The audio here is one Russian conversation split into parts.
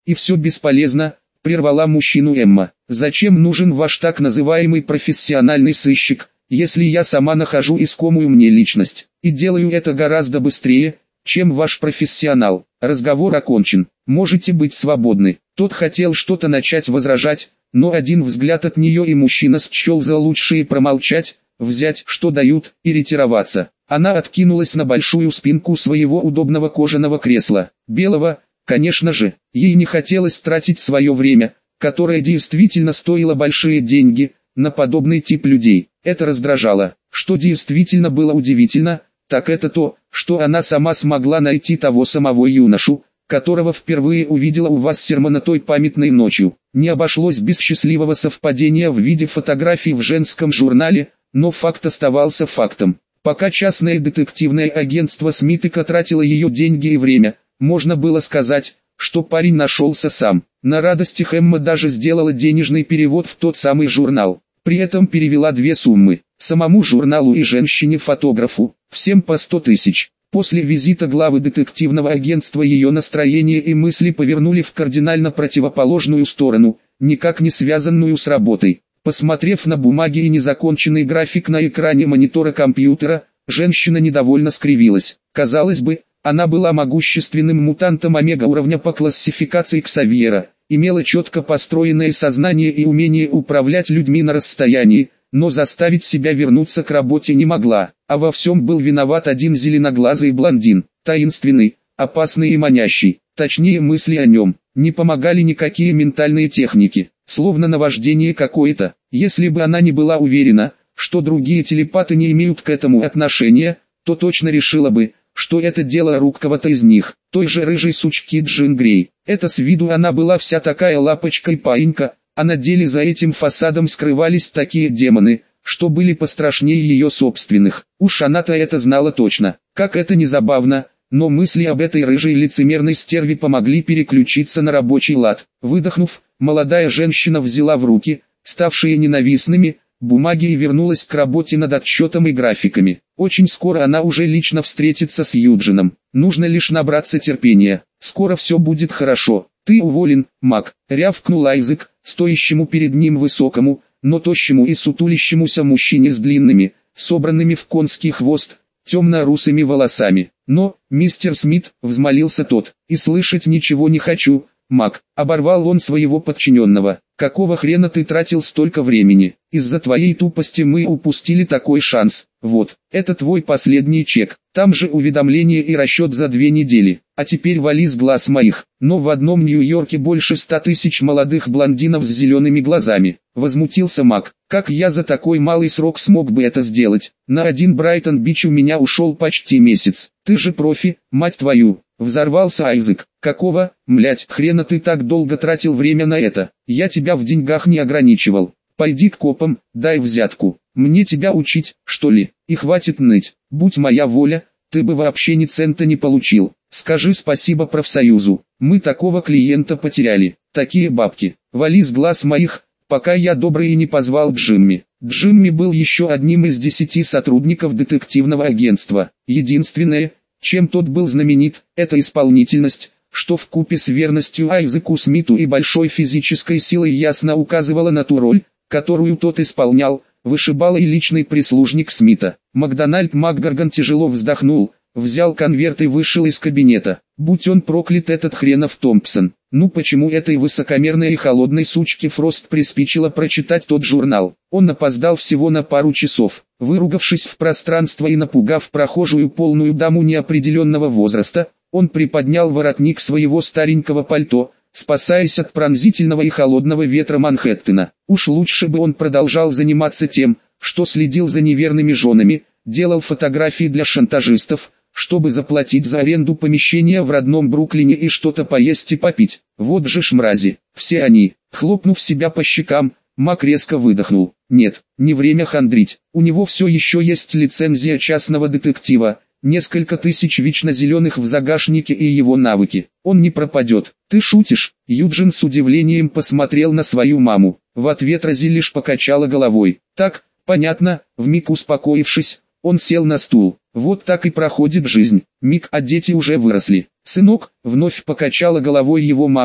И все бесполезно, прервала мужчину Эмма. Зачем нужен ваш так называемый профессиональный сыщик, если я сама нахожу искомую мне личность, и делаю это гораздо быстрее, чем ваш профессионал. Разговор окончен, можете быть свободны. Тот хотел что-то начать возражать, но один взгляд от нее и мужчина счел за лучшее промолчать, взять, что дают, и ретироваться. Она откинулась на большую спинку своего удобного кожаного кресла, белого, конечно же. Ей не хотелось тратить свое время, которое действительно стоило большие деньги, на подобный тип людей. Это раздражало. Что действительно было удивительно, так это то, что она сама смогла найти того самого юношу, которого впервые увидела у Вассермана той памятной ночью. Не обошлось без счастливого совпадения в виде фотографий в женском журнале, но факт оставался фактом. Пока частное детективное агентство Смитека тратило ее деньги и время, можно было сказать, что парень нашелся сам. На радостях Эмма даже сделала денежный перевод в тот самый журнал. При этом перевела две суммы, самому журналу и женщине-фотографу, всем по 100 тысяч. После визита главы детективного агентства ее настроение и мысли повернули в кардинально противоположную сторону, никак не связанную с работой. Посмотрев на бумаги и незаконченный график на экране монитора компьютера, женщина недовольно скривилась. Казалось бы, она была могущественным мутантом омега-уровня по классификации Ксавьера, имела четко построенное сознание и умение управлять людьми на расстоянии, но заставить себя вернуться к работе не могла, а во всем был виноват один зеленоглазый блондин, таинственный, опасный и манящий. Точнее, мысли о нем не помогали никакие ментальные техники, словно наваждение какое-то. Если бы она не была уверена, что другие телепаты не имеют к этому отношения, то точно решила бы, что это дело рук кого-то из них, той же рыжей сучки Джин Грей. Это с виду она была вся такая лапочка и паинька, а на деле за этим фасадом скрывались такие демоны, что были пострашнее ее собственных. Уж она-то это знала точно. Как это не забавно, но мысли об этой рыжей лицемерной стерве помогли переключиться на рабочий лад. Выдохнув, молодая женщина взяла в руки, ставшие ненавистными, бумаги и вернулась к работе над отчетом и графиками. Очень скоро она уже лично встретится с Юджином. Нужно лишь набраться терпения. Скоро все будет хорошо. «Ты уволен, Мак», — рявкнул Айзек, стоящему перед ним высокому, но тощему и сутулящемуся мужчине с длинными, собранными в конский хвост, темно-русыми волосами. «Но, мистер Смит», — взмолился тот, — «и слышать ничего не хочу, Мак», — оборвал он своего подчиненного. «Какого хрена ты тратил столько времени? Из-за твоей тупости мы упустили такой шанс. Вот, это твой последний чек. Там же уведомление и расчет за 2 недели. А теперь вали с глаз моих». Но в одном Нью-Йорке больше 100 тысяч молодых блондинов с зелеными глазами. Возмутился Мак. «Как я за такой малый срок смог бы это сделать? На один Брайтон-Бич у меня ушел почти месяц. Ты же профи, мать твою!» Взорвался Айзек. «Какого, млять, хрена ты так долго тратил время на это? Я тебя в деньгах не ограничивал. Пойди к копам, дай взятку. Мне тебя учить, что ли? И хватит ныть. Будь моя воля, ты бы вообще ни цента не получил. Скажи спасибо профсоюзу. Мы такого клиента потеряли. Такие бабки. Вали с глаз моих, пока я добрый и не позвал Джимми». Джимми был еще одним из 10 сотрудников детективного агентства. Единственное, чем тот был знаменит, это исполнительность, что вкупе с верностью Айзеку Смиту и большой физической силой ясно указывала на ту роль, которую тот исполнял, вышибала и личный прислужник Смита. Макдональд МакГорган тяжело вздохнул, взял конверт и вышел из кабинета. Будь он проклят, этот хренов Томпсон. Ну почему этой высокомерной и холодной сучке Фрост приспичило прочитать тот журнал? Он опоздал всего на пару часов. Выругавшись в пространство и напугав прохожую полную даму неопределенного возраста, он приподнял воротник своего старенького пальто, спасаясь от пронзительного и холодного ветра Манхэттена. Уж лучше бы он продолжал заниматься тем, что следил за неверными женами, делал фотографии для шантажистов, чтобы заплатить за аренду помещения в родном Бруклине и что-то поесть и попить. Вот же ж мрази, все они. Хлопнув себя по щекам, Мак резко выдохнул. Нет, не время хандрить. У него все еще есть лицензия частного детектива, несколько тысяч вечно зеленых в загашнике и его навыки. Он не пропадет. Ты шутишь? Юджин с удивлением посмотрел на свою маму. В ответ Рози лишь покачала головой. Так, понятно, вмиг успокоившись, он сел на стул. Вот так и проходит жизнь. Мик, а дети уже выросли. Сынок, вновь покачала головой его мама,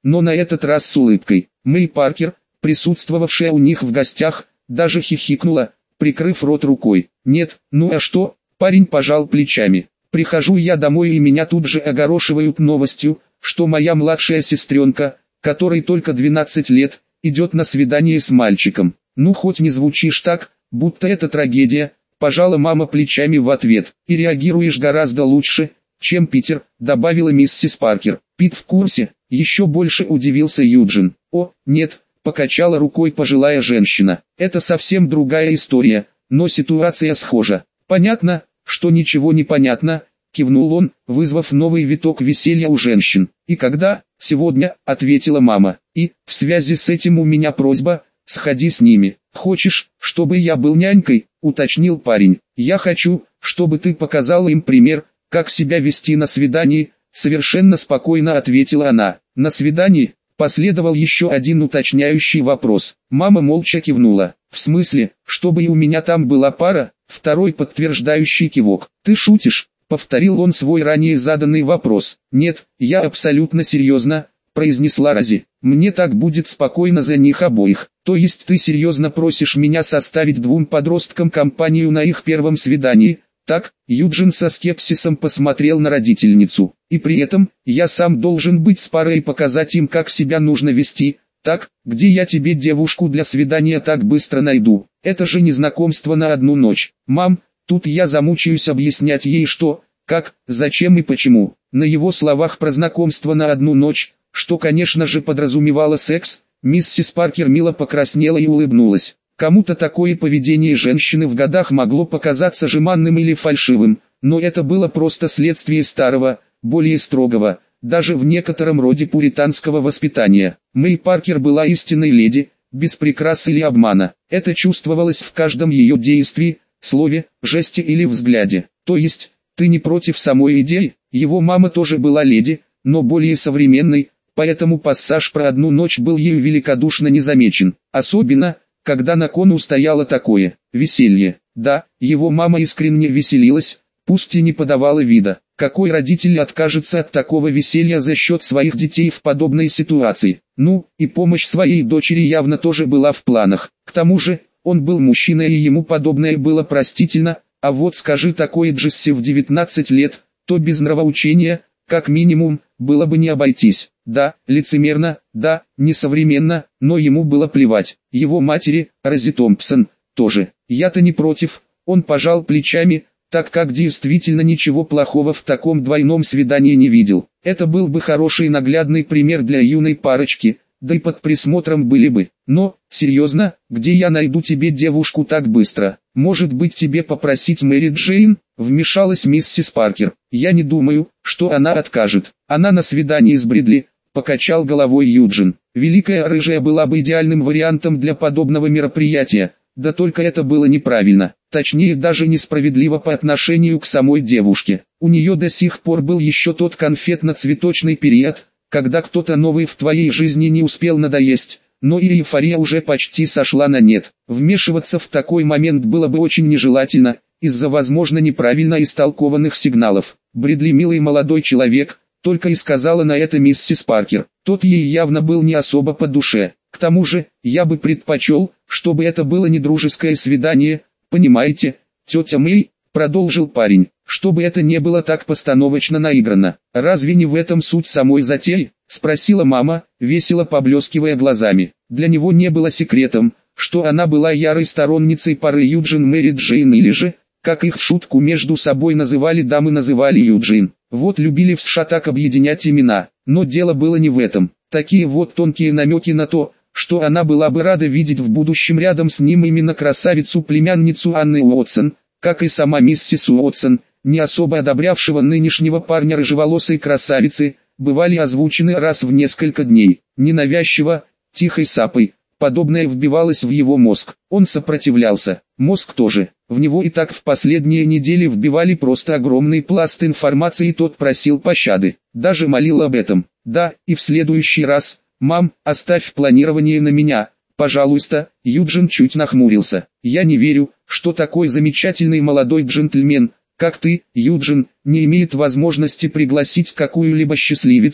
но на этот раз с улыбкой. Мэй Паркер, присутствовавшая у них в гостях, даже хихикнула, прикрыв рот рукой. «Нет, ну а что?» – парень пожал плечами. «Прихожу я домой и меня тут же огорошивают новостью, что моя младшая сестренка, которой только 12 лет, идет на свидание с мальчиком. Ну хоть не звучишь так, будто это трагедия», – пожала мама плечами в ответ. «И реагируешь гораздо лучше, чем Питер», – добавила миссис Паркер. «Пит в курсе?» – еще больше удивился Юджин. «О, нет», – покачала рукой пожилая женщина. «Это совсем другая история, но ситуация схожа». «Понятно, что ничего не понятно», – кивнул он, вызвав новый виток веселья у женщин. «И когда?» «Сегодня», – ответила мама. «И, в связи с этим у меня просьба, сходи с ними». «Хочешь, чтобы я был нянькой?» – уточнил парень. «Я хочу, чтобы ты показала им пример, как себя вести на свидании», – совершенно спокойно ответила она. «На свидании?» – последовал еще один уточняющий вопрос. Мама молча кивнула. «В смысле, чтобы и у меня там была пара?» Второй подтверждающий кивок. «Ты шутишь?» – повторил он свой ранее заданный вопрос. «Нет, я абсолютно серьезно», – произнесла Рози. «Мне так будет спокойно за них обоих». «То есть ты серьезно просишь меня составить двум подросткам компанию на их первом свидании?» «Так», – Юджин со скепсисом посмотрел на родительницу. «И при этом, я сам должен быть с парой и показать им, как себя нужно вести. Так, где я тебе девушку для свидания так быстро найду? Это же не знакомство на одну ночь. Мам, тут я замучаюсь объяснять ей что, как, зачем и почему». На его словах про знакомство на одну ночь, что конечно же подразумевало секс, миссис Паркер мило покраснела и улыбнулась. Кому-то такое поведение женщины в годах могло показаться жеманным или фальшивым, но это было просто следствие старого, более строгого, даже в некотором роде пуританского воспитания. Мэй Паркер была истинной леди, без прикрас или обмана. Это чувствовалось в каждом ее действии, слове, жесте или взгляде. То есть, ты не против самой идеи? Его мама тоже была леди, но более современной, поэтому пассаж про одну ночь был ею великодушно не замечен. Особенно, когда на кону стояло такое веселье. Да, его мама искренне веселилась, пусть и не подавала вида. Какой родитель откажется от такого веселья за счет своих детей в подобной ситуации? Ну, и помощь своей дочери явно тоже была в планах. К тому же, он был мужчина и ему подобное было простительно, а вот скажи такое Джесси в 19 лет, то без нравоучения, как минимум, было бы не обойтись. Да, лицемерно, да, несовременно, но ему было плевать. Его матери, Рози Томпсон, тоже. Я-то не против, он пожал плечами, так как действительно ничего плохого в таком двойном свидании не видел. Это был бы хороший наглядный пример для юной парочки, да и под присмотром были бы. Но, серьезно, где я найду тебе девушку так быстро? Может быть тебе попросить Мэри Джейн? Вмешалась миссис Паркер. Я не думаю, что она откажет. Она на свидании с Бридли, покачал головой Юджин. Великая рыжая была бы идеальным вариантом для подобного мероприятия, да только это было неправильно, точнее даже несправедливо по отношению к самой девушке. У нее до сих пор был еще тот конфетно-цветочный период, когда кто-то новый в твоей жизни не успел надоесть, но и эйфория уже почти сошла на нет. Вмешиваться в такой момент было бы очень нежелательно, из-за возможно неправильно истолкованных сигналов. Бридли милый молодой человек, только и сказала на это миссис Паркер. Тот ей явно был не особо по душе. К тому же, я бы предпочел, чтобы это было не дружеское свидание, понимаете, тетя Мэй, продолжил парень, чтобы это не было так постановочно наиграно. Разве не в этом суть самой затеи? Спросила мама, весело поблескивая глазами. Для него не было секретом, что она была ярой сторонницей пары Юджин Мэри Джейн или же, как их в шутку между собой называли дамы называли Юджин. Вот любили в США так объединять имена, но дело было не в этом. Такие вот тонкие намеки на то, что она была бы рада видеть в будущем рядом с ним именно красавицу-племянницу Анны Уотсон, как и сама миссис Уотсон, не особо одобрявшего нынешнего парня рыжеволосой красавицы, бывали озвучены раз в несколько дней. Ненавязчиво, тихой сапой, подобное вбивалось в его мозг. Он сопротивлялся, мозг тоже. В него и так в последние недели вбивали просто огромный пласт информации, и тот просил пощады, даже молил об этом. Да, и в следующий раз, мам, оставь планирование на меня, пожалуйста. Юджин чуть нахмурился. Я не верю, что такой замечательный молодой джентльмен, как ты, Юджин, не имеет возможности пригласить какую-либо счастливицу,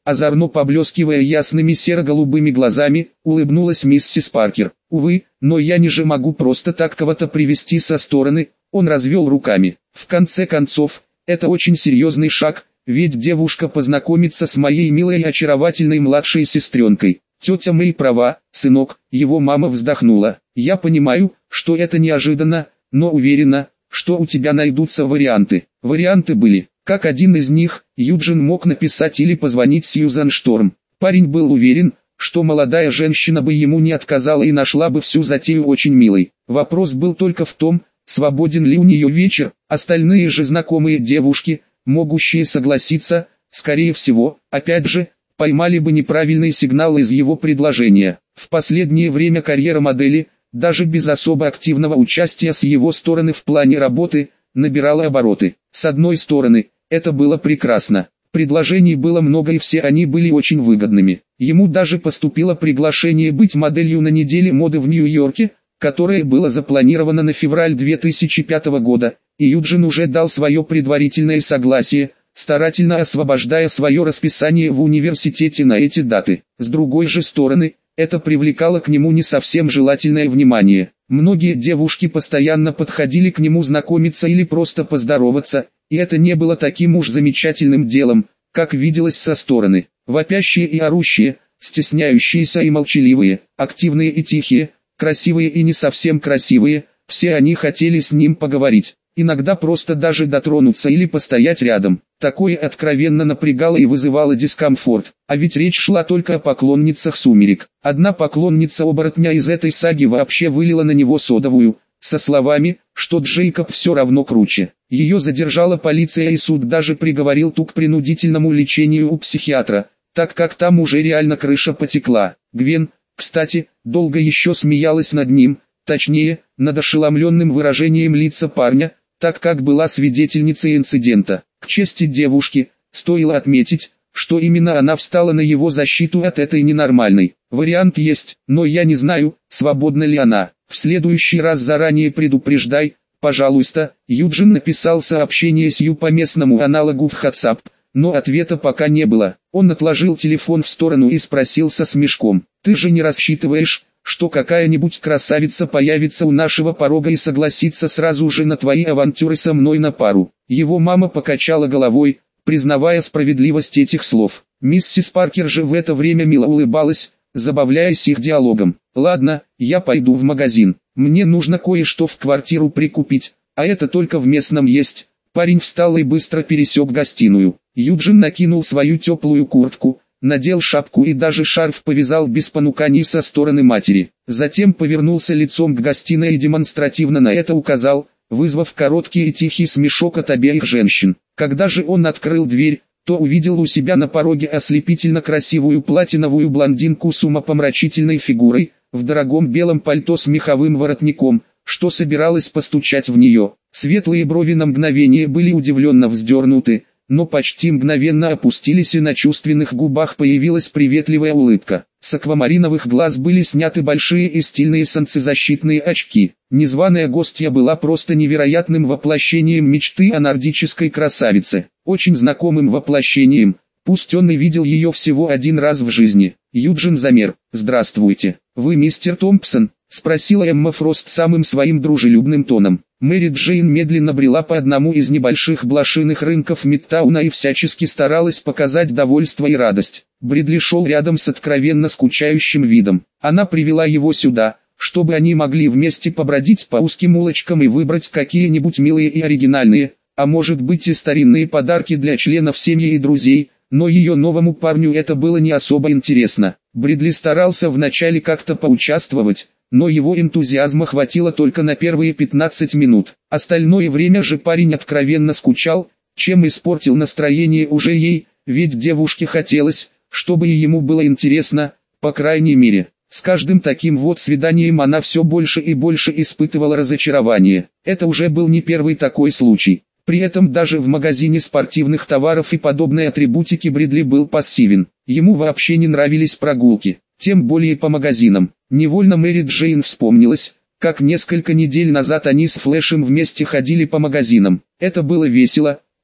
озорно поблескивая ясными серо-голубыми глазами, улыбнулась миссис Паркер. «Увы, но я не же могу просто так кого-то привести со стороны», он развел руками. «В конце концов, это очень серьезный шаг, ведь девушка познакомится с моей милой и очаровательной младшей сестренкой». «Тетя Мэй права, сынок», его мама вздохнула. «Я понимаю, что это неожиданно, но уверена, что у тебя найдутся варианты». Варианты были. Как один из них, Юджин мог написать или позвонить Сьюзан Шторм. Парень был уверен, что молодая женщина бы ему не отказала и нашла бы всю затею очень милой. Вопрос был только в том, свободен ли у нее вечер. Остальные же знакомые девушки, могущие согласиться, скорее всего, опять же, поймали бы неправильный сигнал из его предложения. В последнее время карьера модели, даже без особо активного участия с его стороны в плане работы, набирала обороты. С одной стороны, это было прекрасно. Предложений было много и все они были очень выгодными. Ему даже поступило приглашение быть моделью на неделе моды в Нью-Йорке, которое было запланировано на февраль 2005 года, и Юджин уже дал свое предварительное согласие, старательно освобождая свое расписание в университете на эти даты. С другой же стороны, это привлекало к нему не совсем желательное внимание. Многие девушки постоянно подходили к нему знакомиться или просто поздороваться, и это не было таким уж замечательным делом, как виделось со стороны. Вопящие и орущие, стесняющиеся и молчаливые, активные и тихие, красивые и не совсем красивые, все они хотели с ним поговорить. Иногда просто даже дотронуться или постоять рядом. Такое откровенно напрягало и вызывало дискомфорт. А ведь речь шла только о поклонницах «Сумерек». Одна поклонница-оборотня из этой саги вообще вылила на него содовую, со словами, что Джейкоб все равно круче. Ее задержала полиция и суд даже приговорил ту к принудительному лечению у психиатра, так как там уже реально крыша потекла. Гвен, кстати, долго еще смеялась над ним, точнее, над ошеломленным выражением лица парня, так как была свидетельницей инцидента. К чести девушки, стоило отметить, что именно она встала на его защиту от этой ненормальной. Вариант есть, но я не знаю, свободна ли она. В следующий раз заранее предупреждай, пожалуйста. Юджин написал сообщение Сью по местному аналогу в WhatsApp, но ответа пока не было. Он отложил телефон в сторону и спросил со смешком: «Ты же не рассчитываешь, что какая-нибудь красавица появится у нашего порога и согласится сразу же на твои авантюры со мной на пару?» Его мама покачала головой, признавая справедливость этих слов. Миссис Паркер же в это время мило улыбалась, забавляясь их диалогом. «Ладно, я пойду в магазин. Мне нужно кое-что в квартиру прикупить, а это только в местном есть». Парень встал и быстро пересек гостиную. Юджин накинул свою теплую куртку, надел шапку и даже шарф повязал без понуканий со стороны матери. Затем повернулся лицом к гостиной и демонстративно на это указал, вызвав короткий и тихий смешок от обеих женщин. Когда же он открыл дверь, то увидел у себя на пороге ослепительно красивую платиновую блондинку с умопомрачительной фигурой, в дорогом белом пальто с меховым воротником, что собиралась постучать в нее. Светлые брови на мгновение были удивленно вздернуты, но почти мгновенно опустились и на чувственных губах появилась приветливая улыбка. С аквамариновых глаз были сняты большие и стильные солнцезащитные очки. Незваная гостья была просто невероятным воплощением мечты о нордической красавице. Очень знакомым воплощением, пусть он и видел ее всего один раз в жизни. Юджин замер. «Здравствуйте, вы мистер Томпсон?» — спросила Эмма Фрост самым своим дружелюбным тоном. Мэри Джейн медленно брела по одному из небольших блошиных рынков Мидтауна и всячески старалась показать довольство и радость. Бридли шел рядом с откровенно скучающим видом. Она привела его сюда, чтобы они могли вместе побродить по узким улочкам и выбрать какие-нибудь милые и оригинальные, а может быть и старинные подарки для членов семьи и друзей, но ее новому парню это было не особо интересно. Бридли старался вначале как-то поучаствовать, но его энтузиазма хватило только на первые 15 минут. Остальное время же парень откровенно скучал, чем испортил настроение уже ей, ведь девушке хотелось, чтобы и ему было интересно, по крайней мере. С каждым таким вот свиданием она все больше и больше испытывала разочарование. Это уже был не первый такой случай. При этом даже в магазине спортивных товаров и подобной атрибутики Бридли был пассивен. Ему вообще не нравились прогулки, тем более по магазинам. Невольно Мэри Джейн вспомнилась, как несколько недель назад они с Флэшем вместе ходили по магазинам. Это было весело,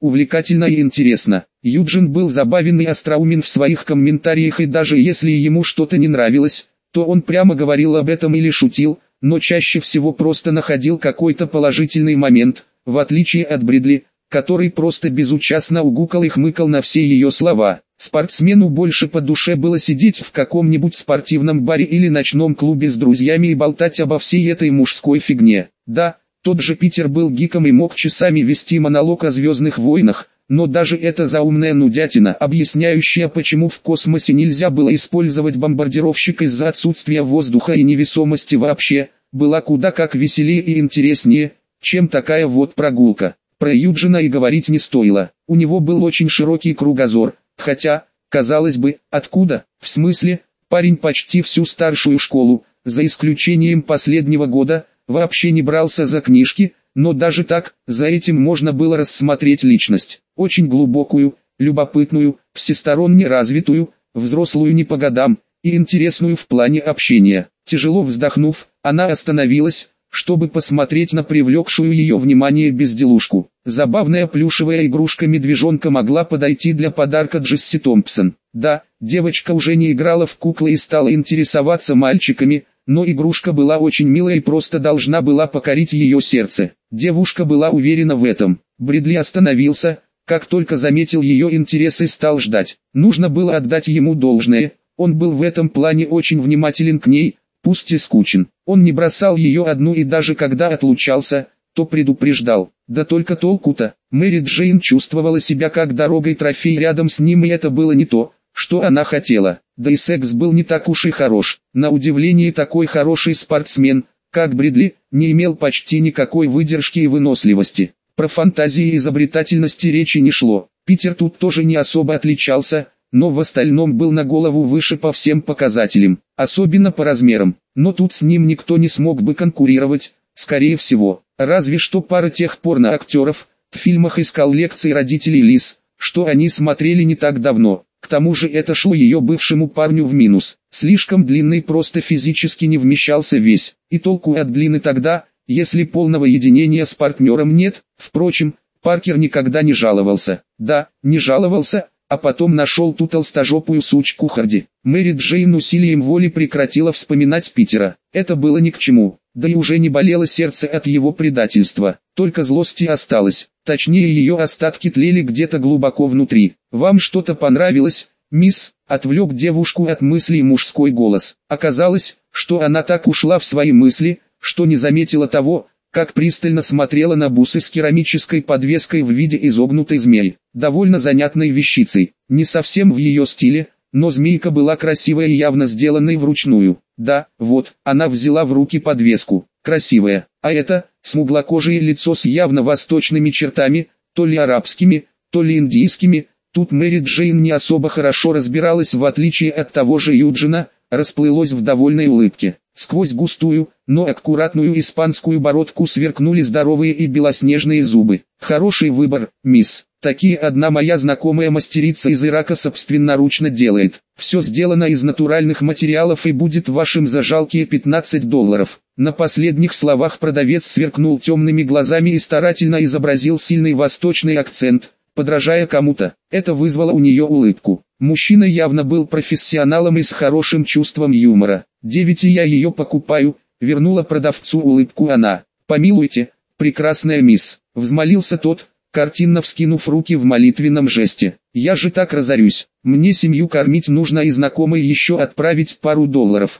увлекательно и интересно. Юджин был забавен и остроумен в своих комментариях, и даже если ему что-то не нравилось, то он прямо говорил об этом или шутил, но чаще всего просто находил какой-то положительный момент, в отличие от Бредли, который просто безучастно угукал и хмыкал на все ее слова. Спортсмену больше по душе было сидеть в каком-нибудь спортивном баре или ночном клубе с друзьями и болтать обо всей этой мужской фигне. Да, тот же Питер был гиком и мог часами вести монолог о «Звездных войнах», но даже эта заумная нудятина, объясняющая, почему в космосе нельзя было использовать бомбардировщик из-за отсутствия воздуха и невесомости вообще, была куда как веселее и интереснее, чем такая вот прогулка. Про Юджина и говорить не стоило, у него был очень широкий кругозор, хотя, казалось бы, откуда, в смысле, парень почти всю старшую школу, за исключением последнего года, вообще не брался за книжки, но даже так, за этим можно было рассмотреть личность, очень глубокую, любопытную, всесторонне развитую, взрослую не по годам, и интересную в плане общения. Тяжело вздохнув, она остановилась, чтобы посмотреть на привлекшую ее внимание безделушку. Забавная плюшевая игрушка-медвежонка могла подойти для подарка Джесси Томпсон. Да, девочка уже не играла в куклы и стала интересоваться мальчиками, но игрушка была очень милая и просто должна была покорить ее сердце. Девушка была уверена в этом. Бредли остановился, как только заметил ее интерес и стал ждать. Нужно было отдать ему должное, он был в этом плане очень внимателен к ней, пусть и скучен. Он не бросал ее одну и даже когда отлучался, то предупреждал. Да только толку-то, Мэри Джейн чувствовала себя как дорогой трофей рядом с ним, и это было не то, что она хотела. Да и секс был не так уж и хорош. На удивление, такой хороший спортсмен, как Бредли, не имел почти никакой выдержки и выносливости. Про фантазии и изобретательности речи не шло. Питер тут тоже не особо отличался, но в остальном был на голову выше по всем показателям, особенно по размерам. Но тут с ним никто не смог бы конкурировать, скорее всего. Разве что пара тех порно-актеров в фильмах из коллекции родителей Лиз, что они смотрели не так давно. К тому же это шло ее бывшему парню в минус. Слишком длинный, просто физически не вмещался весь. И толку от длины тогда, если полного единения с партнером нет. Впрочем, Паркер никогда не жаловался. Да, не жаловался, а потом нашел ту толстожопую сучку Харди. Мэри Джейн усилием воли прекратила вспоминать Питера. Это было ни к чему. Да и уже не болело сердце от его предательства, только злости осталось, точнее ее остатки тлели где-то глубоко внутри. «Вам что-то понравилось, мисс?» — отвлек девушку от мыслей мужской голос. Оказалось, что она так ушла в свои мысли, что не заметила того, как пристально смотрела на бусы с керамической подвеской в виде изогнутой змеи, довольно занятной вещицей, не совсем в ее стиле, но змейка была красивая и явно сделанной вручную. Да, вот, она взяла в руки подвеску, красивая, а это, смуглокожее лицо с явно восточными чертами, то ли арабскими, то ли индийскими. Тут Мэри Джейн не особо хорошо разбиралась, в отличие от того же Юджина, расплылось в довольной улыбке. Сквозь густую, но аккуратную испанскую бородку сверкнули здоровые и белоснежные зубы. «Хороший выбор, мисс. Такие одна моя знакомая мастерица из Ирака собственноручно делает. Все сделано из натуральных материалов и будет вашим за жалкие $15». На последних словах продавец сверкнул темными глазами и старательно изобразил сильный восточный акцент, подражая кому-то. Это вызвало у нее улыбку. Мужчина явно был профессионалом и с хорошим чувством юмора. «9 я ее покупаю», — вернула продавцу улыбку она. «Помилуйте, прекрасная мисс», — взмолился тот, картинно вскинув руки в молитвенном жесте. «Я же так разорюсь. Мне семью кормить нужно и знакомой еще отправить пару $.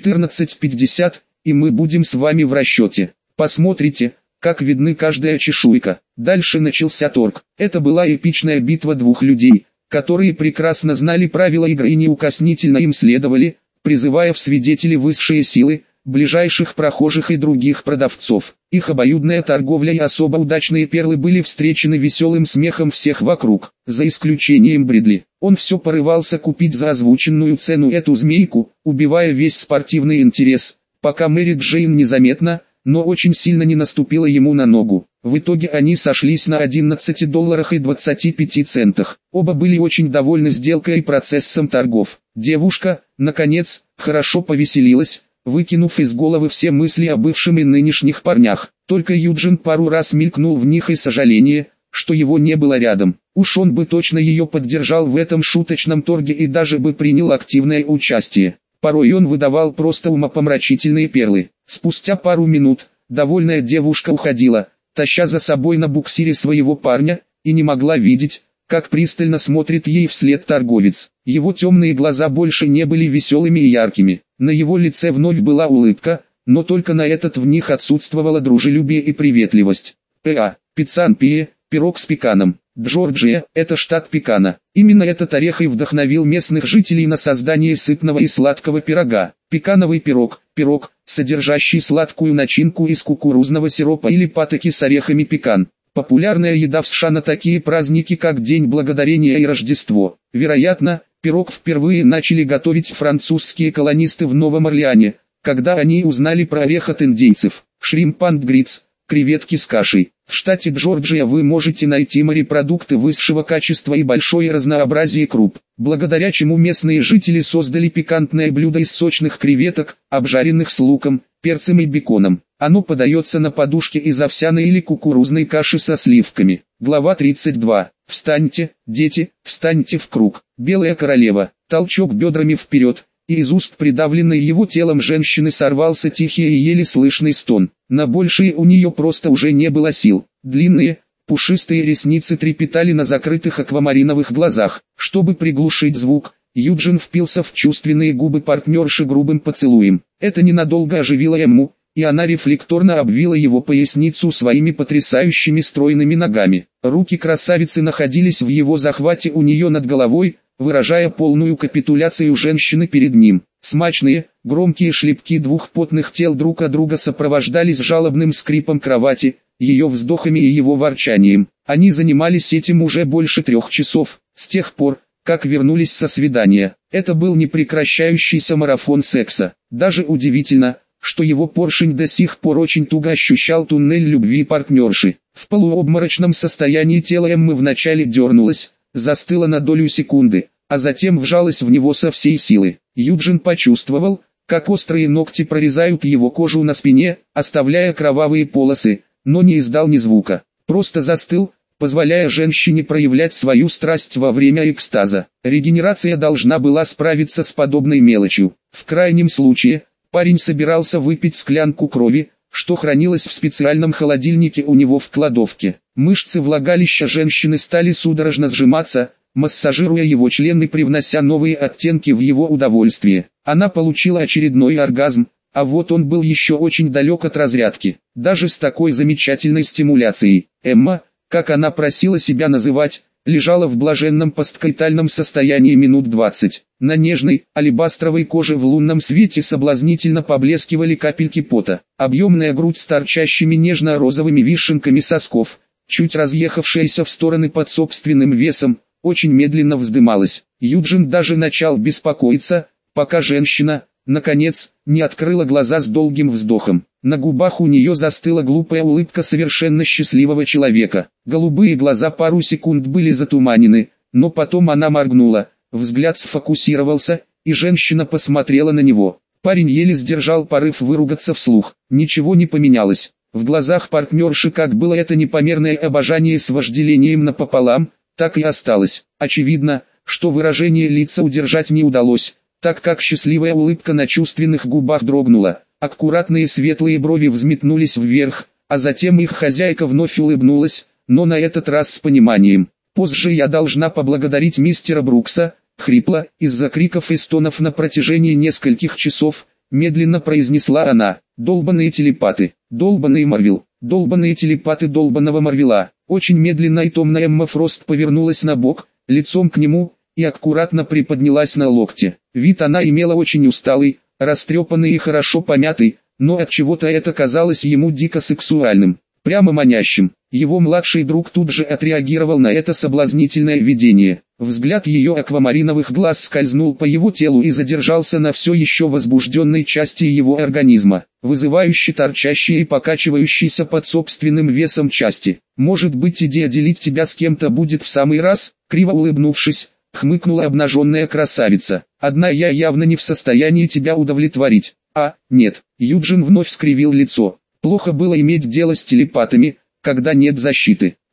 14.50, и мы будем с вами в расчете. Посмотрите, как видны каждая чешуйка». Дальше начался торг. Это была эпичная битва двух людей, которые прекрасно знали правила игры и неукоснительно им следовали, призывая в свидетели высшие силы, ближайших прохожих и других продавцов. Их обоюдная торговля и особо удачные перлы были встречены веселым смехом всех вокруг, за исключением Бредли. Он все порывался купить за озвученную цену эту змейку, убивая весь спортивный интерес, пока Мэри Джейн незаметно, но очень сильно не наступила ему на ногу. В итоге они сошлись на $11.25. Оба были очень довольны сделкой и процессом торгов. Девушка, наконец, хорошо повеселилась, выкинув из головы все мысли о бывшем и нынешних парнях. Только Юджин пару раз мелькнул в них и сожаление, что его не было рядом. Уж он бы точно ее поддержал в этом шуточном торге и даже бы принял активное участие. Порой он выдавал просто умопомрачительные перлы. Спустя пару минут, довольная девушка уходила, таща за собой на буксире своего парня, и не могла видеть, как пристально смотрит ей вслед торговец. Его темные глаза больше не были веселыми и яркими. На его лице вновь была улыбка, но только на этот в них отсутствовало дружелюбие и приветливость. П.А. Пиццанпие, пирог с пеканом. Джорджия – это штат пекана. Именно этот орех и вдохновил местных жителей на создание сытного и сладкого пирога. Пекановый пирог – пирог, содержащий сладкую начинку из кукурузного сиропа или патоки с орехами пекан. Популярная еда в США на такие праздники, как День Благодарения и Рождество. Вероятно, пирог впервые начали готовить французские колонисты в Новом Орлеане, когда они узнали про орех от индейцев. Шримп энд гритс – креветки с кашей. В штате Джорджия вы можете найти морепродукты высшего качества и большое разнообразие круп, благодаря чему местные жители создали пикантное блюдо из сочных креветок, обжаренных с луком, перцем и беконом. Оно подается на подушке из овсяной или кукурузной каши со сливками. Глава 32. Встаньте, дети, встаньте в круг. Белая королева. Толчок бедрами вперед, и из уст придавленной его телом женщины сорвался тихий и еле слышный стон. На большее у нее просто уже не было сил. Длинные, пушистые ресницы трепетали на закрытых аквамариновых глазах. Чтобы приглушить звук, Юджин впился в чувственные губы партнерши грубым поцелуем. Это ненадолго оживило Эмму, и она рефлекторно обвила его поясницу своими потрясающими стройными ногами. Руки красавицы находились в его захвате у нее над головой, выражая полную капитуляцию женщины перед ним. Смачные, громкие шлепки двух потных тел друг от друга сопровождались жалобным скрипом кровати, ее вздохами и его ворчанием. Они занимались этим уже больше 3 часов, с тех пор, как вернулись со свидания. Это был непрекращающийся марафон секса. Даже удивительно, что его поршень до сих пор очень туго ощущал туннель любви партнерши. В полуобморочном состоянии тело Эммы вначале дернулось, застыло на долю секунды, а затем вжалось в него со всей силы. Юджин почувствовал, как острые ногти прорезают его кожу на спине, оставляя кровавые полосы, но не издал ни звука. Просто застыл, позволяя женщине проявлять свою страсть во время экстаза. Регенерация должна была справиться с подобной мелочью. В крайнем случае, парень собирался выпить склянку крови, что хранилось в специальном холодильнике у него в кладовке. Мышцы влагалища женщины стали судорожно сжиматься, массажируя его член и привнося новые оттенки в его удовольствие. Она получила очередной оргазм, а вот он был еще очень далек от разрядки. Даже с такой замечательной стимуляцией, Эмма, как она просила себя называть, лежала в блаженном посткоитальном состоянии минут 20. На нежной, алебастровой коже в лунном свете соблазнительно поблескивали капельки пота. Объемная грудь с торчащими нежно-розовыми вишенками сосков, чуть разъехавшаяся в стороны под собственным весом, очень медленно вздымалась. Юджин даже начал беспокоиться, пока женщина, наконец, не открыла глаза с долгим вздохом. На губах у нее застыла глупая улыбка совершенно счастливого человека. Голубые глаза пару секунд были затуманены, но потом она моргнула, взгляд сфокусировался, и женщина посмотрела на него. Парень еле сдержал порыв выругаться вслух. Ничего не поменялось. В глазах партнерши как было это непомерное обожание с вожделением напополам, так и осталось. Очевидно, что выражение лица удержать не удалось, так как счастливая улыбка на чувственных губах дрогнула. Аккуратные светлые брови взметнулись вверх, а затем их хозяйка вновь улыбнулась, но на этот раз с пониманием. «Позже я должна поблагодарить мистера Брукса», хрипло, из-за криков и стонов на протяжении нескольких часов, медленно произнесла она. «Долбаные телепаты, долбаный Марвел, долбаные телепаты долбаного Марвела». Очень медленно и томно Эмма Фрост повернулась на бок, лицом к нему, и аккуратно приподнялась на локте. Вид она имела очень усталый, растрепанный и хорошо помятый, но от чего-то это казалось ему дико сексуальным, прямо манящим. Его младший друг тут же отреагировал на это соблазнительное видение. Взгляд ее аквамариновых глаз скользнул по его телу и задержался на все еще возбужденной части его организма, вызывающе торчащей и покачивающейся под собственным весом части. «Может быть, идея делить тебя с кем-то будет в самый раз?» Криво улыбнувшись, хмыкнула обнаженная красавица. «Одна я явно не в состоянии тебя удовлетворить». Нет». Юджин вновь скривил лицо. Плохо было иметь дело с телепатами, когда нет защиты.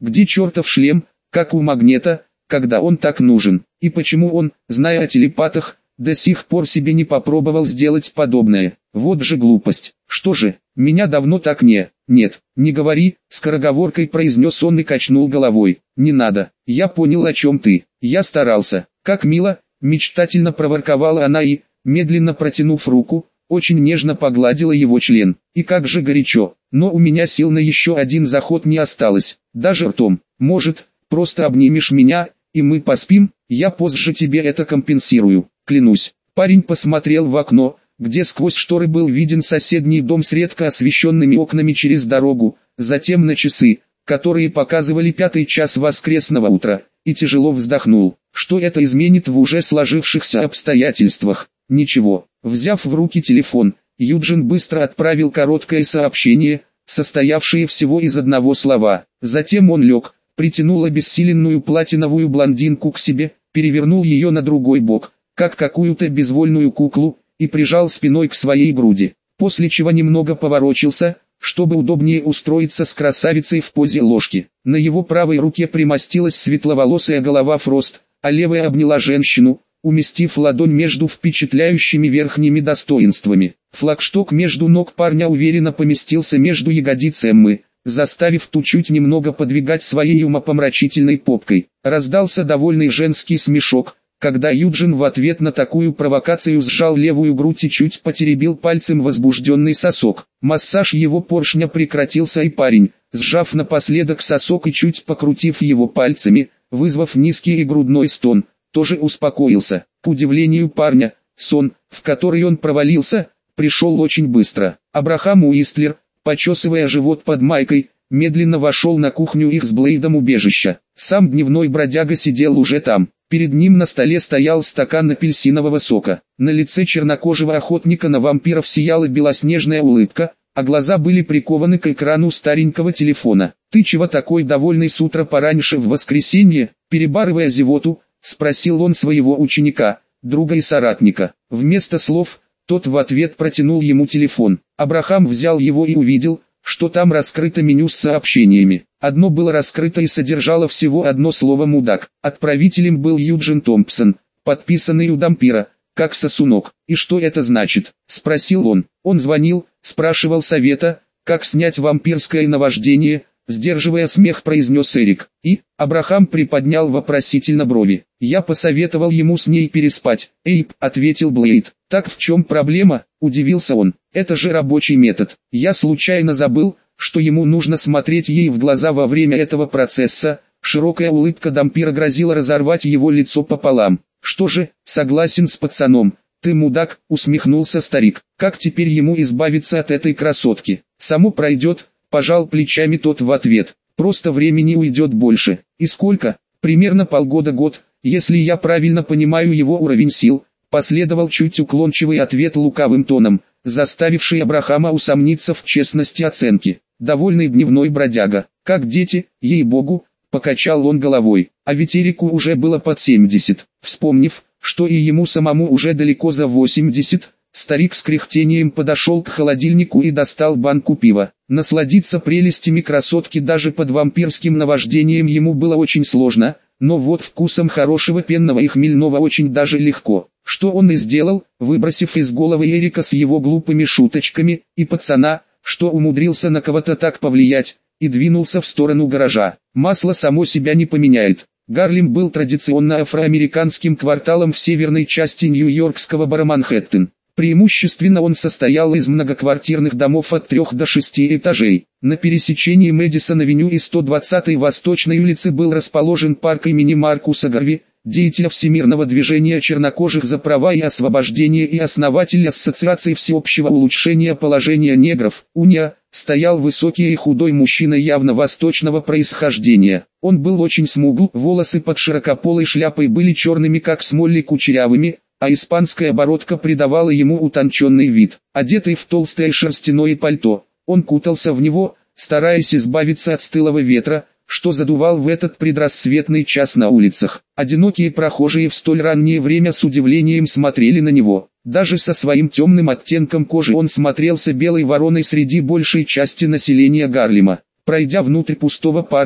Где чертов шлем, как у Магнета, когда он так нужен? И почему он, зная о телепатах, до сих пор себе не попробовал сделать подобное? Вот же глупость. Что же, меня давно так не... Нет, не говори, скороговоркой произнес он и качнул головой. Не надо, я понял, о чем ты. Я старался. Как мило, мечтательно проворковала она и, медленно протянув руку, очень нежно погладила его член. И как же горячо, но у меня сил на еще один заход не осталось, даже ртом. Может, просто обнимешь меня, и мы поспим, я позже тебе это компенсирую, клянусь. Парень посмотрел в окно, где сквозь шторы был виден соседний дом с редко освещенными окнами через дорогу, затем на часы, которые показывали 5 час воскресного утра, и тяжело вздохнул. Что это изменит в уже сложившихся обстоятельствах? Ничего. Взяв в руки телефон, Юджин быстро отправил короткое сообщение, состоявшее всего из одного слова. Затем он лег, притянул обессиленную платиновую блондинку к себе, перевернул ее на другой бок, как какую-то безвольную куклу, и прижал спиной к своей груди, после чего немного поворочился, чтобы удобнее устроиться с красавицей в позе ложки. На его правой руке примостилась светловолосая голова Фрост, а левая обняла женщину, уместив ладонь между впечатляющими верхними достоинствами. Флагшток между ног парня уверенно поместился между ягодиц Эммы, заставив ту чуть немного подвигать своей умопомрачительной попкой. Раздался довольный женский смешок, когда Юджин в ответ на такую провокацию сжал левую грудь и чуть потеребил пальцем возбужденный сосок. Массаж его поршня прекратился, и парень, сжав напоследок сосок и чуть покрутив его пальцами, вызвав низкий и грудной стон, тоже успокоился. К удивлению парня, сон, в который он провалился, пришел очень быстро. Абрахам Уистлер, почесывая живот под майкой, медленно вошел на кухню их с Блейдом убежища. Сам дневной бродяга сидел уже там. Перед ним на столе стоял стакан апельсинового сока. На лице чернокожего охотника на вампиров сияла белоснежная улыбка, а глаза были прикованы к экрану старенького телефона. «Ты чего такой довольный с утра пораньше в воскресенье?» Перебарывая зевоту, спросил он своего ученика, друга и соратника. Вместо слов, тот в ответ протянул ему телефон. Абрахам взял его и увидел, что там раскрыто меню с сообщениями. Одно было раскрыто и содержало всего одно слово «мудак». Отправителем был Юджин Томпсон, подписанный у Дампира, как сосунок. «И что это значит?» – спросил он. Он звонил, спрашивал совета, как снять вампирское наваждение, сдерживая смех, произнес Эрик. И Абрахам приподнял вопросительно брови. «Я посоветовал ему с ней переспать», – Эйб, ответил Блейд. «Так в чем проблема?» – удивился он. «Это же рабочий метод. Я случайно забыл, что ему нужно смотреть ей в глаза во время этого процесса». Широкая улыбка Дампира грозила разорвать его лицо пополам. «Что же, согласен с пацаном. Ты мудак», — усмехнулся старик. «Как теперь ему избавиться от этой красотки?» «Само пройдет», — пожал плечами тот в ответ. «Просто времени уйдет больше». «И сколько?» «Примерно полгода-год, если я правильно понимаю его уровень сил», — последовал чуть уклончивый ответ лукавым тоном, заставивший Абрахама усомниться в честности оценки. Довольный дневной бродяга. «Как дети, ей-богу», — покачал он головой. А ведь Эрику уже было под 70. Вспомнив, что и ему самому уже далеко за 80, старик с кряхтением подошел к холодильнику и достал банку пива. Насладиться прелестями красотки даже под вампирским наваждением ему было очень сложно, но вот вкусом хорошего пенного и хмельного очень даже легко. Что он и сделал, выбросив из головы Эрика с его глупыми шуточками, и пацана, что умудрился на кого-то так повлиять, и двинулся в сторону гаража. Масло само себя не поменяет. Гарлем был традиционно афроамериканским кварталом в северной части нью-йоркского бара Манхэттен. Преимущественно он состоял из многоквартирных домов от 3 до 6 этажей. На пересечении Мэдисон-авеню и 120-й Восточной улицы был расположен парк имени Маркуса Гарви, деятеля всемирного движения чернокожих за права и освобождение и основатель Ассоциации всеобщего улучшения положения негров, УНИА. Стоял высокий и худой мужчина явно восточного происхождения. Он был очень смугл, волосы под широкополой шляпой были черными как смоль и кучерявыми, а испанская бородка придавала ему утонченный вид. Одетый в толстое шерстяное пальто, он кутался в него, стараясь избавиться от стылого ветра, что задувал в этот предрассветный час на улицах. Одинокие прохожие в столь раннее время с удивлением смотрели на него. Даже со своим темным оттенком кожи он смотрелся белой вороной среди большей части населения Гарлема. Пройдя внутрь пустого парка,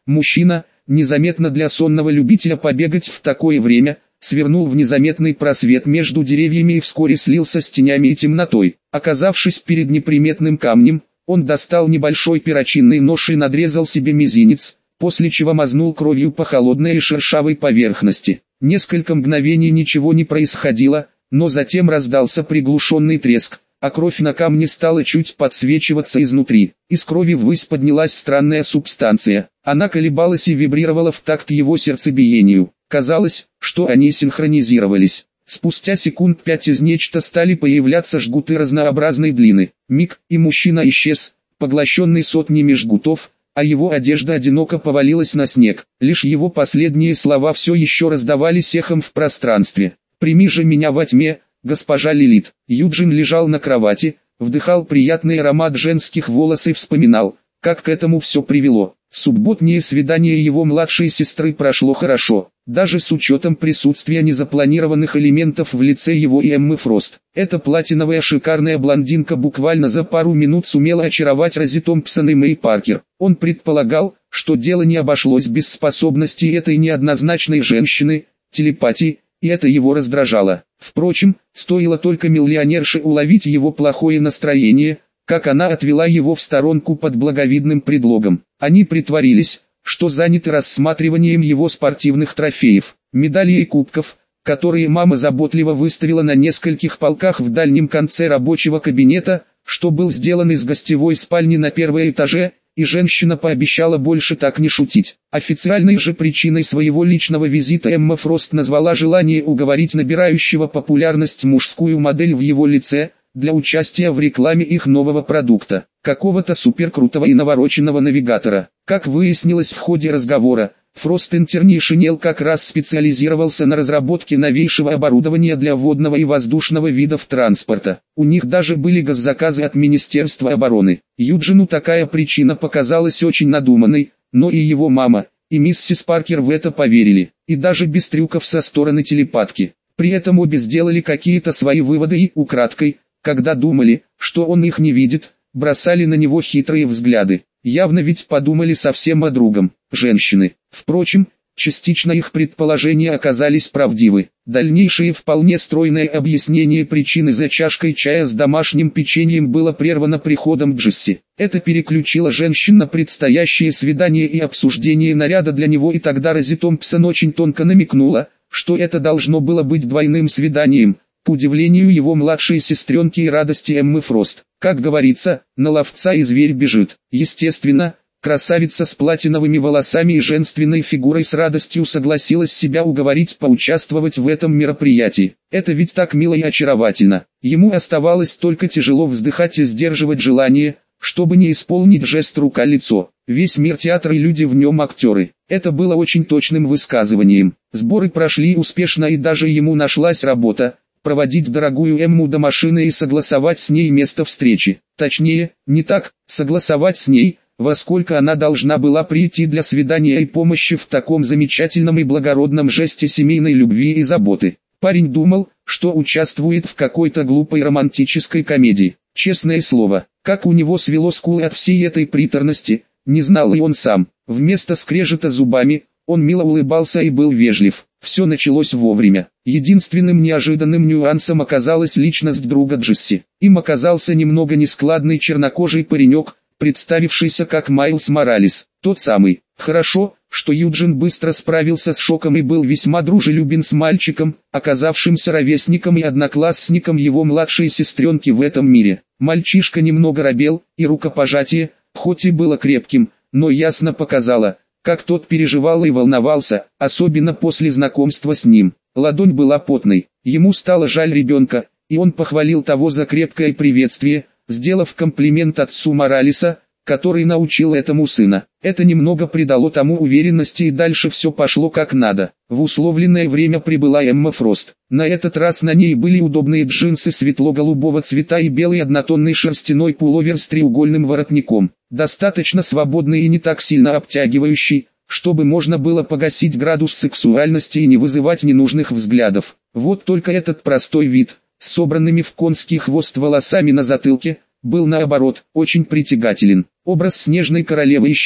Мужчина, незаметно для сонного любителя побегать в такое время, свернул в незаметный просвет между деревьями и вскоре слился с тенями и темнотой. Оказавшись перед неприметным камнем, он достал небольшой перочинный нож и надрезал себе мизинец, после чего мазнул кровью по холодной и шершавой поверхности. Несколько мгновений ничего не происходило, но затем раздался приглушенный треск, а кровь на камне стала чуть подсвечиваться изнутри. Из крови ввысь поднялась странная субстанция. Она колебалась и вибрировала в такт его сердцебиению. Казалось, что они синхронизировались. Спустя секунд 5 из нечто стали появляться жгуты разнообразной длины. Миг, и мужчина исчез, поглощенный сотнями жгутов, а его одежда одиноко повалилась на снег. Лишь его последние слова все еще раздавались эхом в пространстве. «Прими же меня во тьме, госпожа Лилит». Юджин лежал на кровати, вдыхал приятный аромат женских волос и вспоминал, как к этому все привело. Субботнее свидание его младшей сестры прошло хорошо, даже с учетом присутствия незапланированных элементов в лице его и Эммы Фрост. Эта платиновая шикарная блондинка буквально за пару минут сумела очаровать Рози Томпсон и Мэй Паркер. Он предполагал, что дело не обошлось без способностей этой неоднозначной женщины, телепатии, и это его раздражало. Впрочем, стоило только миллионерше уловить его плохое настроение, как она отвела его в сторонку под благовидным предлогом. Они притворились, что заняты рассматриванием его спортивных трофеев, медалей и кубков, которые мама заботливо выставила на нескольких полках в дальнем конце рабочего кабинета, что был сделан из гостевой спальни на первом этаже, и женщина пообещала больше так не шутить. Официальной же причиной своего личного визита Эмма Фрост назвала желание уговорить набирающего популярность мужскую модель в его лице, для участия в рекламе их нового продукта, какого-то суперкрутого и навороченного навигатора. Как выяснилось в ходе разговора, Frost International как раз специализировался на разработке новейшего оборудования для водного и воздушного видов транспорта. У них даже были госзаказы от Министерства обороны. Юджину такая причина показалась очень надуманной, но и его мама, и миссис Паркер в это поверили, и даже без трюков со стороны телепатки. При этом обе сделали какие-то свои выводы и, украдкой, когда думали, что он их не видит, бросали на него хитрые взгляды. Явно ведь подумали совсем о другом, женщины. Впрочем, частично их предположения оказались правдивы. Дальнейшее вполне стройное объяснение причины за чашкой чая с домашним печеньем было прервано приходом Джесси. Это переключило женщин на предстоящее свидание и обсуждение наряда для него, и тогда Рози Томпсон очень тонко намекнула, что это должно было быть двойным свиданием, к удивлению его младшей сестренки и радости Эммы Фрост. Как говорится, на ловца и зверь бежит. Естественно, красавица с платиновыми волосами и женственной фигурой с радостью согласилась себя уговорить поучаствовать в этом мероприятии. Это ведь так мило и очаровательно. Ему оставалось только тяжело вздыхать и сдерживать желание, чтобы не исполнить жест рука-лицо. Весь мир театра и люди в нем актеры. Это было очень точным высказыванием. Сборы прошли успешно, и даже ему нашлась работа — проводить дорогую Эмму до машины и согласовать с ней место встречи. Точнее, не так, согласовать с ней, во сколько она должна была прийти для свидания и помощи в таком замечательном и благородном жесте семейной любви и заботы. Парень думал, что участвует в какой-то глупой романтической комедии. Честное слово, как у него свело скулы от всей этой приторности, не знал и он сам. Вместо скрежета зубами, он мило улыбался и был вежлив. Все началось вовремя. Единственным неожиданным нюансом оказалась личность друга Джесси. Им оказался немного нескладный чернокожий паренек, представившийся как Майлз Моралес. Тот самый. Хорошо, что Юджин быстро справился с шоком и был весьма дружелюбен с мальчиком, оказавшимся ровесником и одноклассником его младшей сестренки в этом мире. Мальчишка немного робел, и рукопожатие, хоть и было крепким, но ясно показало, как тот переживал и волновался, особенно после знакомства с ним. Ладонь была потной, ему стало жаль ребенка, и он похвалил того за крепкое приветствие, сделав комплимент отцу Моралеса, который научил этому сына. Это немного придало тому уверенности, и дальше все пошло как надо. В условленное время прибыла Эмма Фрост. На этот раз на ней были удобные джинсы светло-голубого цвета и белый однотонный шерстяной пуловер с треугольным воротником. Достаточно свободный и не так сильно обтягивающий, чтобы можно было погасить градус сексуальности и не вызывать ненужных взглядов. Вот только этот простой вид, с собранными в конский хвост волосами на затылке, был наоборот, очень притягателен. Образ снежной королевы исчез,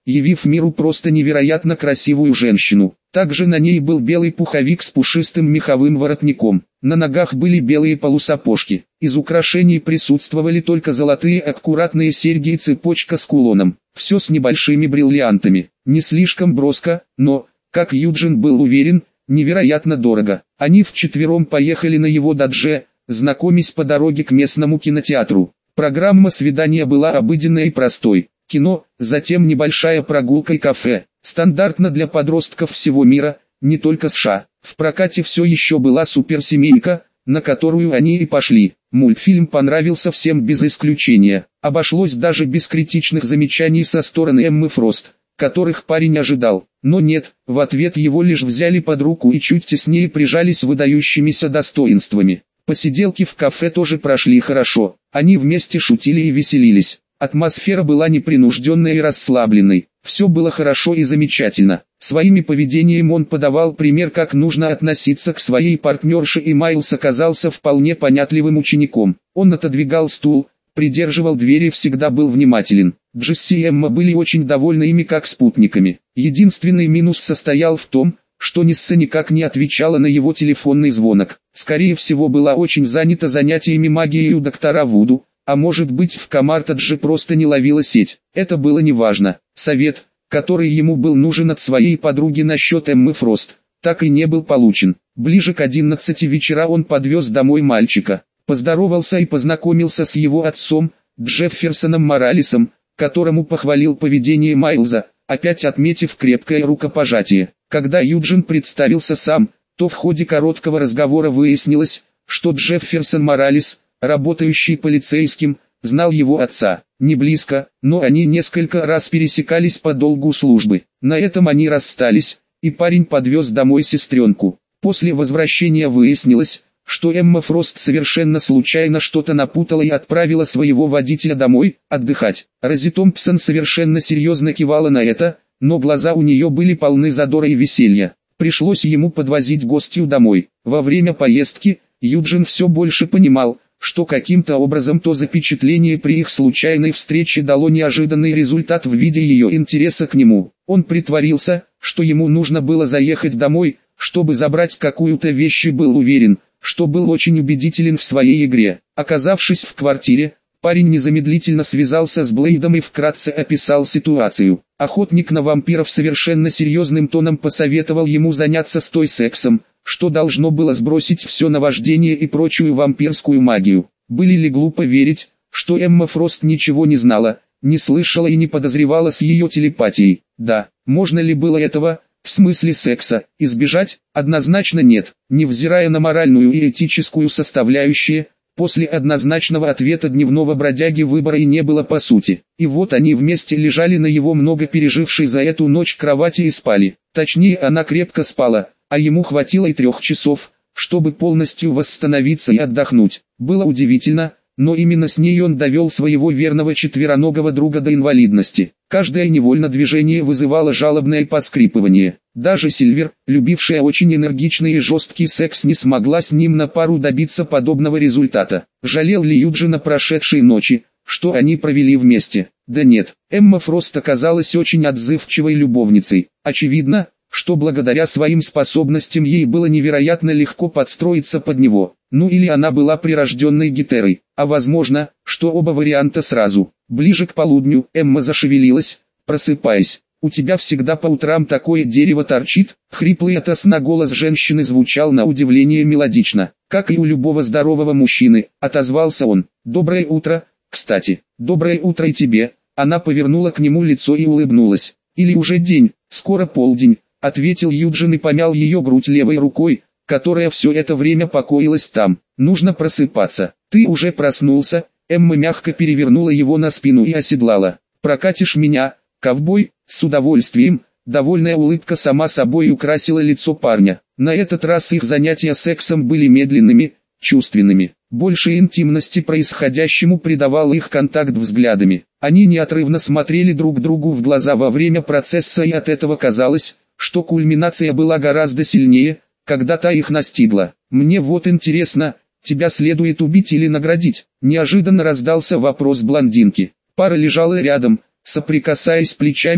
явив миру просто невероятно красивую женщину. Также на ней был белый пуховик с пушистым меховым воротником. На ногах были белые полусапожки. Из украшений присутствовали только золотые аккуратные серьги и цепочка с кулоном. Все с небольшими бриллиантами. Не слишком броско, но, как Юджин был уверен, невероятно дорого. Они вчетвером поехали на его додже, знакомясь по дороге к местному кинотеатру. Программа свидания была обыденной и простой. Кино, затем небольшая прогулка и кафе. Стандартно для подростков всего мира, не только США. В прокате все еще была суперсемейка, на которую они и пошли. Мультфильм понравился всем без исключения. Обошлось даже без критичных замечаний со стороны Эммы Фрост, которых парень ожидал. Но нет, в ответ его лишь взяли под руку и чуть теснее прижались выдающимися достоинствами. Посиделки в кафе тоже прошли хорошо. Они вместе шутили и веселились. Атмосфера была непринужденной и расслабленной. Все было хорошо и замечательно. Своим поведением он подавал пример, как нужно относиться к своей партнерше, и Майлз оказался вполне понятливым учеником. Он отодвигал стул, придерживал двери и всегда был внимателен. Джесси и Эмма были очень довольны ими как спутниками. Единственный минус состоял в том, что Нисса никак не отвечала на его телефонный звонок. Скорее всего, была очень занята занятиями магией у доктора Вуду, а может быть, в Камартадже просто не ловила сеть. Это было неважно. Совет, который ему был нужен от своей подруги насчет Эммы Фрост, так и не был получен. Ближе к 11 вечера он подвез домой мальчика, поздоровался и познакомился с его отцом, Джефферсоном Моралесом, которому похвалил поведение Майлза, опять отметив крепкое рукопожатие. Когда Юджин представился сам, то в ходе короткого разговора выяснилось, что Джефферсон Моралес, работающий полицейским, знал его отца. Не близко, но они несколько раз пересекались по долгу службы. На этом они расстались, и парень подвез домой сестренку. После возвращения выяснилось, что Эмма Фрост совершенно случайно что-то напутала и отправила своего водителя домой, отдыхать. Рози Томпсон совершенно серьезно кивала на это, но глаза у нее были полны задора и веселья. Пришлось ему подвозить гостью домой. Во время поездки, Юджин все больше понимал, что каким-то образом то запечатление при их случайной встрече дало неожиданный результат в виде ее интереса к нему. Он притворился, что ему нужно было заехать домой, чтобы забрать какую-то вещь, и был уверен, что был очень убедителен в своей игре. Оказавшись в квартире, парень незамедлительно связался с Блейдом и вкратце описал ситуацию. Охотник на вампиров совершенно серьезным тоном посоветовал ему заняться с той сексом, что должно было сбросить все наваждение и прочую вампирскую магию. Были ли глупо верить, что Эмма Фрост ничего не знала, не слышала и не подозревала с ее телепатией? Да, можно ли было этого, в смысле секса, избежать? Однозначно нет. Невзирая на моральную и этическую составляющие, после однозначного ответа дневного бродяги выбора и не было по сути. И вот они вместе лежали на его много пережившей за эту ночь кровати и спали. Точнее, она крепко спала, а ему хватило и 3 часов, чтобы полностью восстановиться и отдохнуть. Было удивительно, но именно с ней он довел своего верного четвероногого друга до инвалидности. Каждое невольное движение вызывало жалобное поскрипывание. Даже Сильвер, любившая очень энергичный и жесткий секс, не смогла с ним на пару добиться подобного результата. Жалел ли Юджин о прошедшей ночи, что они провели вместе? Да нет, Эмма Фрост оказалась очень отзывчивой любовницей. Очевидно, что благодаря своим способностям ей было невероятно легко подстроиться под него. Ну или она была прирожденной гетерой, а возможно, что оба варианта сразу. Ближе к полудню Эмма зашевелилась, просыпаясь. «У тебя всегда по утрам такое дерево торчит?» Хриплый ото сна голос женщины звучал на удивление мелодично. «Как и у любого здорового мужчины», — отозвался он. «Доброе утро, кстати». «Доброе утро и тебе». Она повернула к нему лицо и улыбнулась. «Или уже день, скоро полдень», — ответил Юджин и помял ее грудь левой рукой, которая все это время покоилась там. «Нужно просыпаться». «Ты уже проснулся?» Эмма мягко перевернула его на спину и оседлала. «Прокатишь меня, ковбой?» «С удовольствием». Довольная улыбка сама собой украсила лицо парня. На этот раз их занятия сексом были медленными, чувственными. Больше интимности происходящему придавал их контакт взглядами. Они неотрывно смотрели друг другу в глаза во время процесса, и от этого казалось, что кульминация была гораздо сильнее, когда та их настигла. «Мне вот интересно, тебя следует убить или наградить?» Неожиданно раздался вопрос блондинки. Пара лежала рядом, соприкасаясь плечами,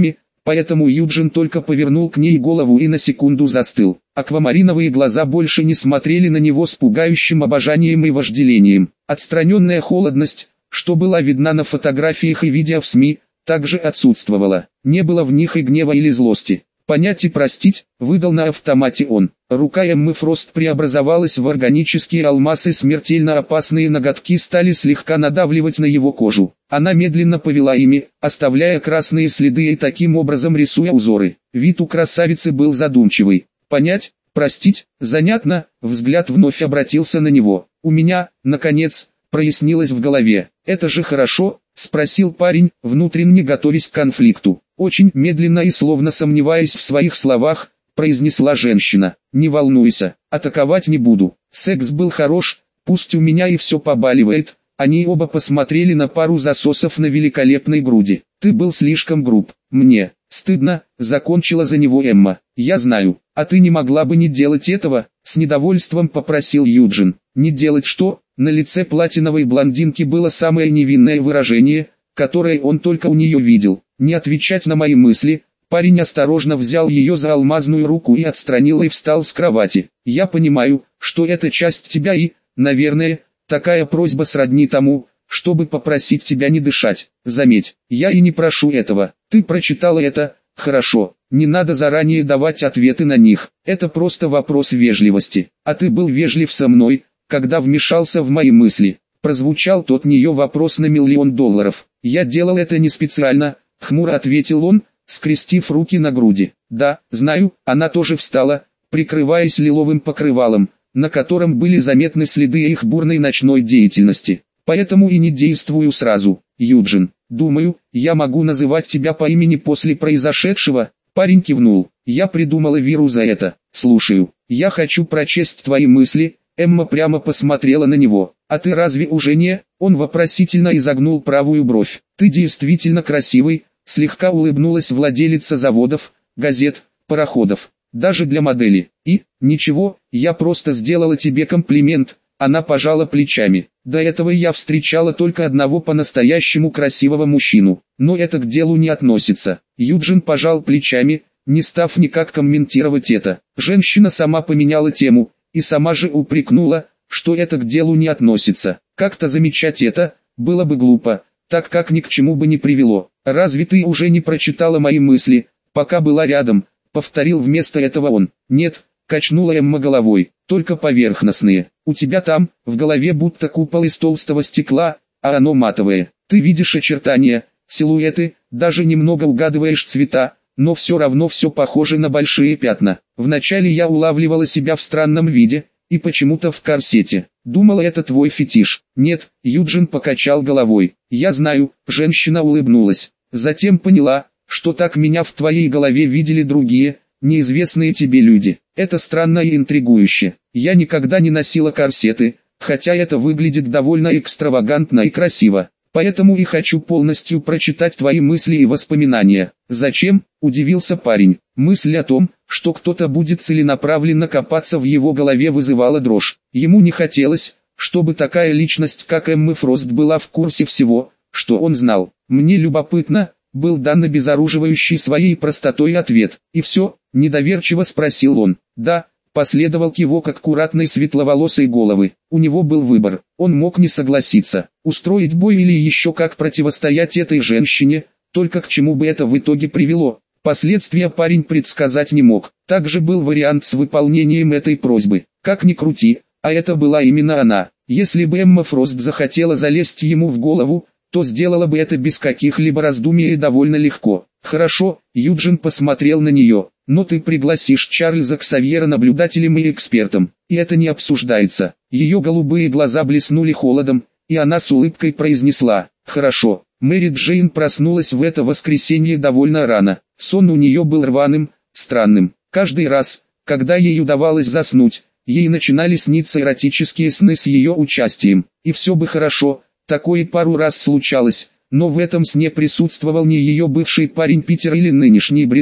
поэтому Юджин только повернул к ней голову и на секунду застыл. Аквамариновые глаза больше не смотрели на него с пугающим обожанием и вожделением. Отстраненная холодность, что была видна на фотографиях и видео в СМИ, также отсутствовала. Не было в них и гнева или злости. «Понять и простить», — выдал на автомате он. Рука Эммы Фрост преобразовалась в органические алмазы, смертельно опасные ноготки стали слегка надавливать на его кожу. Она медленно повела ими, оставляя красные следы и таким образом рисуя узоры. Вид у красавицы был задумчивый. «Понять, простить, занятно», взгляд вновь обратился на него. «У меня, наконец, прояснилось в голове. Это же хорошо?» — спросил парень, внутренне готовясь к конфликту. Очень медленно и словно сомневаясь в своих словах, произнесла женщина. «Не волнуйся, атаковать не буду. Секс был хорош, пусть у меня и все побаливает». Они оба посмотрели на пару засосов на великолепной груди. «Ты был слишком груб. Мне стыдно», — закончила за него Эмма. «Я знаю, а ты не могла бы не делать этого?» — с недовольством попросил Юджин. «Не делать что?» На лице платиновой блондинки было самое невинное выражение, которое он только у нее видел. «Не отвечать на мои мысли». Парень осторожно взял ее за алмазную руку и отстранил и встал с кровати. «Я понимаю, что это часть тебя и, наверное, такая просьба сродни тому, чтобы попросить тебя не дышать. Заметь, я и не прошу этого. Ты прочитала это, хорошо, не надо заранее давать ответы на них. Это просто вопрос вежливости. А ты был вежлив со мной, когда вмешался в мои мысли». Прозвучал тот нее вопрос на $1 000 000. «Я делал это не специально», — хмуро ответил он, скрестив руки на груди. «Да, знаю». Она тоже встала, прикрываясь лиловым покрывалом, на котором были заметны следы их бурной ночной деятельности. «Поэтому и не действую сразу, Юджин. Думаю, я могу называть тебя по имени после произошедшего». Парень кивнул. «Я придумала Виру за это. Слушаю. Я хочу прочесть твои мысли». Эмма прямо посмотрела на него. «А ты разве уже не?» Он вопросительно изогнул правую бровь. «Ты действительно красивый», слегка улыбнулась владелица заводов, газет, пароходов. «Даже для модели. И, ничего, я просто сделала тебе комплимент». Она пожала плечами. «До этого я встречала только одного по-настоящему красивого мужчину. Но это к делу не относится». Юджин пожал плечами, не став никак комментировать это. Женщина сама поменяла тему и сама же упрекнула, что это к делу не относится. Как-то замечать это было бы глупо, так как ни к чему бы не привело. «Разве ты уже не прочитала мои мысли, пока была рядом?» — повторил вместо этого он. «Нет», — качнула Эмма головой, — «только поверхностные. У тебя там, в голове будто купол из толстого стекла, а оно матовое. Ты видишь очертания, силуэты, даже немного угадываешь цвета, но все равно все похоже на большие пятна. Вначале я улавливала себя в странном виде, и почему-то в корсете. Думала, это твой фетиш». «Нет», — Юджин покачал головой. «Я знаю», — женщина улыбнулась. «Затем поняла, что так меня в твоей голове видели другие, неизвестные тебе люди. Это странно и интригующе. Я никогда не носила корсеты, хотя это выглядит довольно экстравагантно и красиво. Поэтому и хочу полностью прочитать твои мысли и воспоминания». «Зачем?» – удивился парень. Мысль о том, что кто-то будет целенаправленно копаться в его голове, вызывала дрожь. Ему не хотелось, чтобы такая личность, как Эмма Фрост, была в курсе всего, что он знал. «Мне любопытно», — был дан обезоруживающий своей простотой ответ. «И все?» — недоверчиво спросил он. «Да», — последовал кивок аккуратной светловолосой головы. У него был выбор. Он мог не согласиться, устроить бой или еще как противостоять этой женщине, только к чему бы это в итоге привело. Последствия парень предсказать не мог. Также был вариант с выполнением этой просьбы. Как ни крути, а это была именно она. Если бы Эмма Фрост захотела залезть ему в голову, то сделала бы это без каких-либо раздумий и довольно легко. «Хорошо», — Юджин посмотрел на нее, — «но ты пригласишь Чарльза Ксавьера наблюдателем и экспертом, и это не обсуждается». Ее голубые глаза блеснули холодом, и она с улыбкой произнесла: «Хорошо». Мэри Джейн проснулась в это воскресенье довольно рано. Сон у нее был рваным, странным. Каждый раз, когда ей удавалось заснуть, ей начинали сниться эротические сны с ее участием. И все бы хорошо, такое пару раз случалось, но в этом сне присутствовал не ее бывший парень Питер или нынешний Бридли,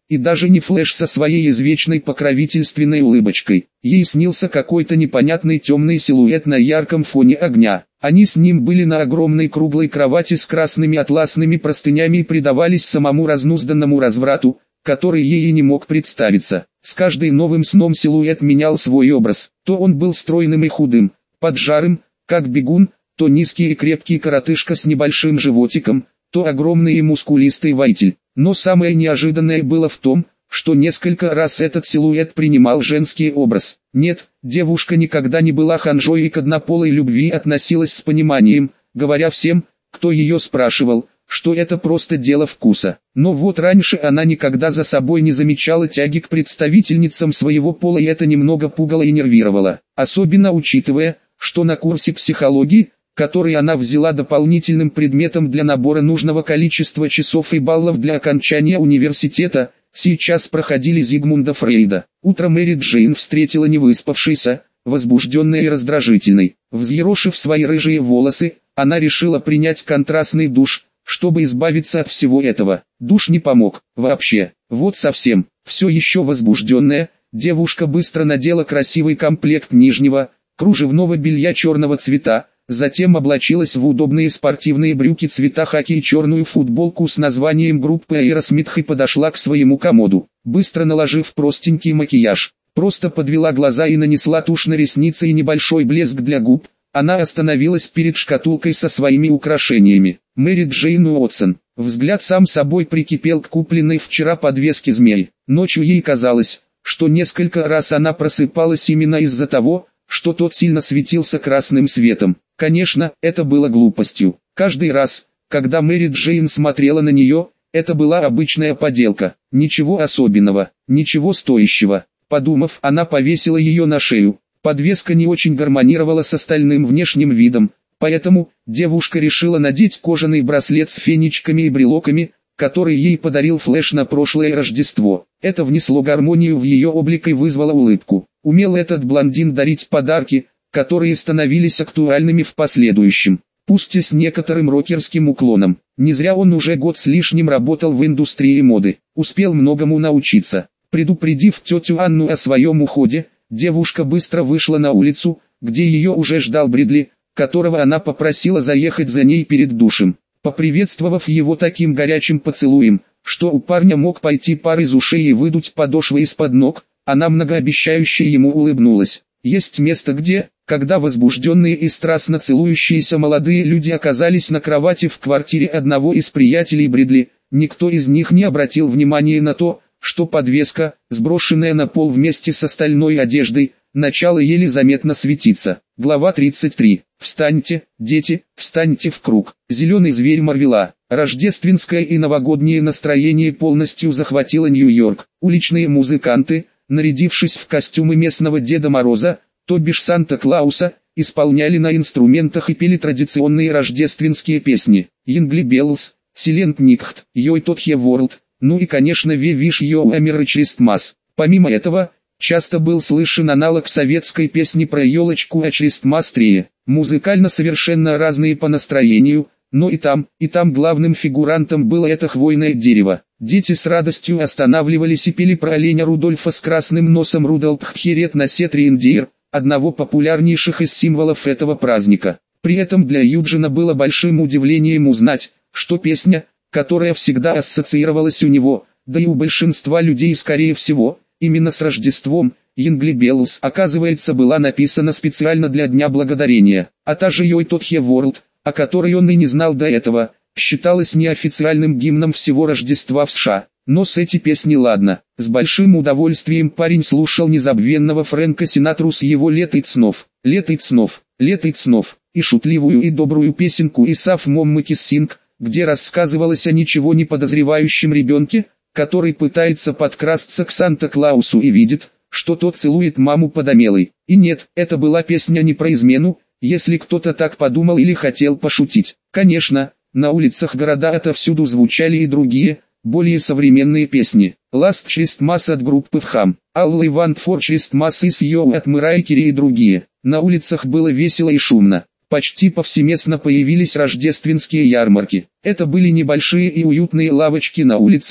и даже не Флэш со своей извечной покровительственной улыбочкой. Ей снился какой-то непонятный темный силуэт на ярком фоне огня. Они с ним были на огромной круглой кровати с красными атласными простынями и предавались самому разнузданному разврату, который ей и не мог представиться. С каждым новым сном силуэт менял свой образ. То он был стройным и худым, поджарым, как бегун, то низкий и крепкий коротышка с небольшим животиком, то огромный и мускулистый воитель. Но самое неожиданное было в том, что несколько раз этот силуэт принимал женский образ. Нет, девушка никогда не была ханжой и к однополой любви относилась с пониманием, говоря всем, кто ее спрашивал, что это просто дело вкуса. Но вот раньше она никогда за собой не замечала тяги к представительницам своего пола, и это немного пугало и нервировало. Особенно учитывая, что на курсе психологии, который она взяла дополнительным предметом для набора нужного количества часов и баллов для окончания университета, сейчас проходили Зигмунда Фрейда. Утром Мэри Джейн встретила невыспавшейся, возбужденной и раздражительной. Взъерошив свои рыжие волосы, она решила принять контрастный душ, чтобы избавиться от всего этого. Душ не помог, вообще, вот совсем. Все еще возбужденная, девушка быстро надела красивый комплект нижнего, кружевного белья черного цвета, затем облачилась в удобные спортивные брюки цвета хаки и черную футболку с названием группы Aerosmith и подошла к своему комоду. Быстро наложив простенький макияж, просто подвела глаза и нанесла тушь на ресницы и небольшой блеск для губ, она остановилась перед шкатулкой со своими украшениями. Мэри Джейн Уотсон. Взгляд сам собой прикипел к купленной вчера подвеске змей. Ночью ей казалось, что несколько раз она просыпалась именно из-за того, что тот сильно светился красным светом. Конечно, это было глупостью. Каждый раз, когда Мэри Джейн смотрела на нее, это была обычная поделка. Ничего особенного, ничего стоящего. Подумав, она повесила ее на шею. Подвеска не очень гармонировала с остальным внешним видом, поэтому девушка решила надеть кожаный браслет с фенечками и брелоками, который ей подарил Флэш на прошлое Рождество. Это внесло гармонию в ее облик и вызвало улыбку. Умел этот блондин дарить подарки, которые становились актуальными в последующем, пусть и с некоторым рокерским уклоном. Не зря он уже год с лишним работал в индустрии моды, успел многому научиться. Предупредив тетю Анну о своем уходе, девушка быстро вышла на улицу, где ее уже ждал Бридли, которого она попросила заехать за ней перед душем. Поприветствовав его таким горячим поцелуем, что у парня мог пойти пар из ушей и выдуть подошвы из-под ног, она многообещающе ему улыбнулась. Есть место где, когда возбужденные и страстно целующиеся молодые люди оказались на кровати в квартире одного из приятелей Бридли, никто из них не обратил внимания на то, что подвеска, сброшенная на пол вместе с остальной одеждой, начала еле заметно светиться. Глава 33. Встаньте, дети, встаньте в круг. Зеленый зверь Марвела. Рождественское и новогоднее настроение полностью захватило Нью-Йорк. Уличные музыканты, нарядившись в костюмы местного Деда Мороза, то бишь Санта-Клауса, исполняли на инструментах и пели традиционные рождественские песни. Jingle Bells, Silent Night, Joy to the World, ну и конечно We Wish You a Merry Christmas. Помимо этого, часто был слышен аналог советской песни про елочку о Christmas Tree. Музыкально совершенно разные по настроению, но и там главным фигурантом было это хвойное дерево. Дети с радостью останавливались и пели про оленя Рудольфа с красным носом Рудольф Херет на сет рейндир, одного популярнейших из символов этого праздника. При этом для Юджина было большим удивлением узнать, что песня, которая всегда ассоциировалась у него, да и у большинства людей скорее всего, именно с Рождеством, Jingle Bells, оказывается была написана специально для Дня Благодарения, а та же Joy to the World, о которой он и не знал до этого, считалась неофициальным гимном всего Рождества в США. Но с эти песни ладно. С большим удовольствием парень слушал незабвенного Фрэнка Синатру с его «Лето снов», «Лето снов», «Лето снов», и шутливую и добрую песенку «Исаф Моммы Киссинг», где рассказывалось о ничего не подозревающем ребенке, который пытается подкрасться к Санта-Клаусу и видит, что тот целует маму подомелой. И нет, это была песня не про измену, если кто-то так подумал или хотел пошутить. Конечно, на улицах города отовсюду звучали и другие, более современные песни. Last Christmas от группы Wham, All I Want for Christmas is You от Mariah Carey и другие. На улицах было весело и шумно. Почти повсеместно появились рождественские ярмарки. Это были небольшие и уютные лавочки на улицах,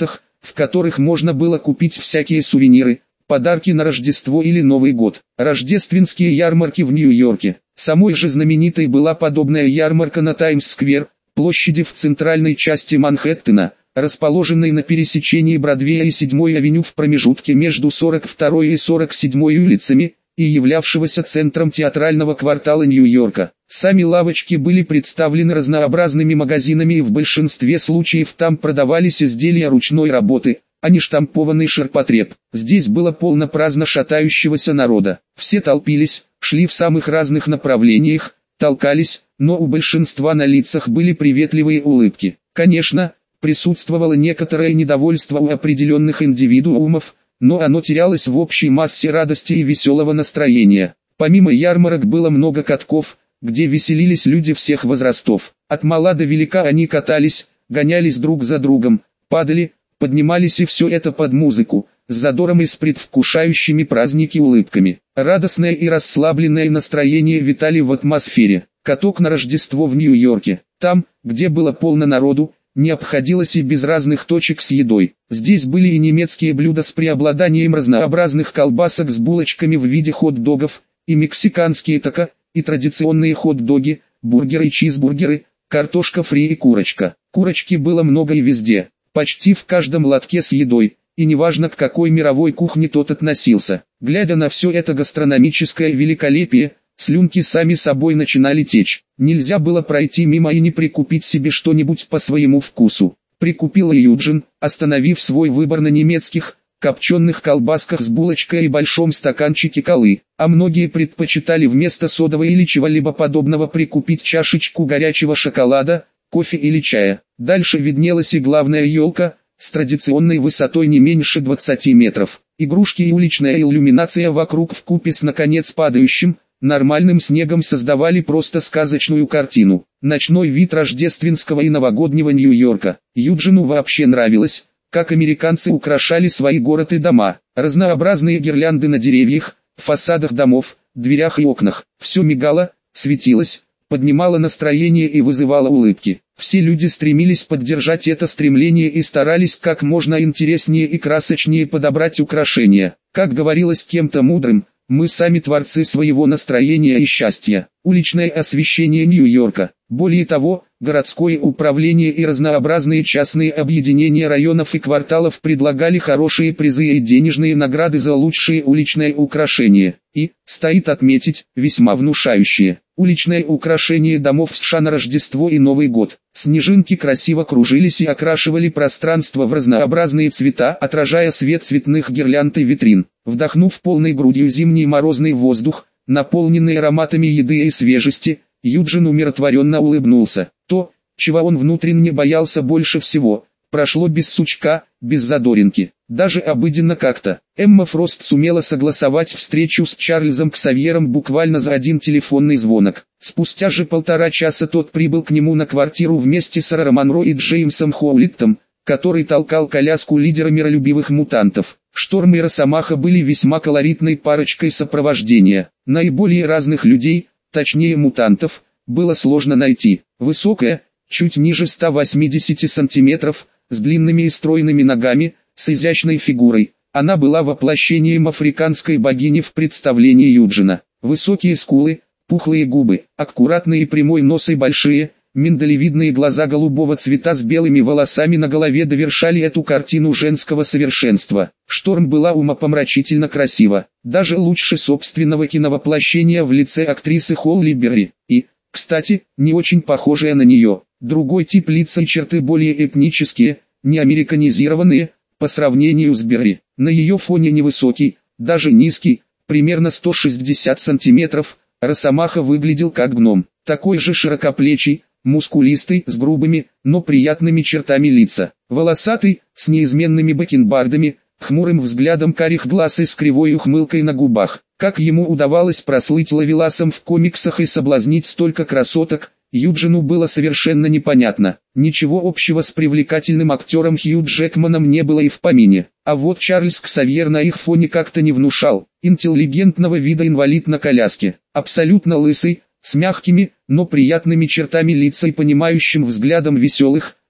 в которых можно было купить всякие сувениры, подарки на Рождество или Новый год. Рождественские ярмарки в Нью-Йорке. Самой же знаменитой была подобная ярмарка на Таймс-сквер, площади в центральной части Манхэттена, расположенной на пересечении Бродвея и 7-й авеню в промежутке между 42-й и 47-й улицами, и являвшегося центром театрального квартала Нью-Йорка. Сами лавочки были представлены разнообразными магазинами, и в большинстве случаев там продавались изделия ручной работы, а не штампованный ширпотреб. Здесь было полно праздно шатающегося народа. Все толпились, шли в самых разных направлениях, толкались, но у большинства на лицах были приветливые улыбки. Конечно, присутствовало некоторое недовольство у определенных индивидуумов, но оно терялось в общей массе радости и веселого настроения. Помимо ярмарок было много катков, где веселились люди всех возрастов. От мала до велика они катались, гонялись друг за другом, падали, поднимались, и все это под музыку, с задором и с предвкушающими праздники улыбками. Радостное и расслабленное настроение витали в атмосфере. Каток на Рождество в Нью-Йорке. Там, где было полно народу, не обходилось и без разных точек с едой. Здесь были и немецкие блюда с преобладанием разнообразных колбасок с булочками в виде хот-догов, и мексиканские тако, и традиционные хот-доги, бургеры и чизбургеры, картошка фри и курочка. Курочки было много и везде, почти в каждом лотке с едой, и неважно к какой мировой кухне тот относился. Глядя на все это гастрономическое великолепие, слюнки сами собой начинали течь. Нельзя было пройти мимо и не прикупить себе что-нибудь по своему вкусу. Прикупил и Юджин, остановив свой выбор на немецких, копченых колбасках с булочкой и большом стаканчике колы, а многие предпочитали вместо содовой или чего-либо подобного прикупить чашечку горячего шоколада, кофе или чая. Дальше виднелась и главная елка, с традиционной высотой не меньше 20 метров. Игрушки и уличная иллюминация вокруг вкупе с наконец падающим, нормальным снегом создавали просто сказочную картину. Ночной вид рождественского и новогоднего Нью-Йорка. Юджину вообще нравилось, как американцы украшали свои город и дома. Разнообразные гирлянды на деревьях, фасадах домов, дверях и окнах. Все мигало, светилось, поднимало настроение и вызывало улыбки. Все люди стремились поддержать это стремление и старались как можно интереснее и красочнее подобрать украшения. Как говорилось кем-то мудрым, мы сами творцы своего настроения и счастья. Уличное освещение Нью-Йорка. Более того, городское управление и разнообразные частные объединения районов и кварталов предлагали хорошие призы и денежные награды за лучшие уличные украшения. И, стоит отметить, весьма внушающие. Уличное украшение домов в США на Рождество и Новый год. Снежинки красиво кружились и окрашивали пространство в разнообразные цвета, отражая свет цветных гирлянд и витрин. Вдохнув полной грудью зимний морозный воздух, наполненный ароматами еды и свежести, Юджин умиротворенно улыбнулся. То, чего он внутренне боялся больше всего, прошло без сучка, без задоринки. Даже обыденно как-то. Эмма Фрост сумела согласовать встречу с Чарльзом Ксавьером буквально за один телефонный звонок. Спустя же 1,5 часа тот прибыл к нему на квартиру вместе с Рора Монро и Джеймсом Хоулиттом, который толкал коляску лидера миролюбивых мутантов. Шторм и Росомаха были весьма колоритной парочкой сопровождения. Наиболее разных людей, точнее мутантов, было сложно найти. Высокая, чуть ниже 180 сантиметров, с длинными и стройными ногами, с изящной фигурой. Она была воплощением африканской богини в представлении Юджина. Высокие скулы, пухлые губы, аккуратный и прямой нос и большие, миндалевидные глаза голубого цвета с белыми волосами на голове довершали эту картину женского совершенства. Шторм была умопомрачительно красива, даже лучше собственного киновоплощения в лице актрисы Холли Берри. И, кстати, не очень похожая на нее. Другой тип лица и черты более этнические, не американизированные, по сравнению с Берри. На ее фоне невысокий, даже низкий, примерно 160 сантиметров, Росомаха выглядел как гном. Такой же широкоплечий, мускулистый, с грубыми, но приятными чертами лица. Волосатый, с неизменными бакенбардами, хмурым взглядом карих глаз и с кривой ухмылкой на губах. Как ему удавалось прослыть ловеласом в комиксах и соблазнить столько красоток, Юджину было совершенно непонятно. Ничего общего с привлекательным актером Хью Джекманом не было и в помине. А вот Чарльз Ксавьер на их фоне как-то не внушал. Интеллигентного вида инвалид на коляске, абсолютно лысый, с мягкими, но приятными чертами лица и понимающим взглядом веселых,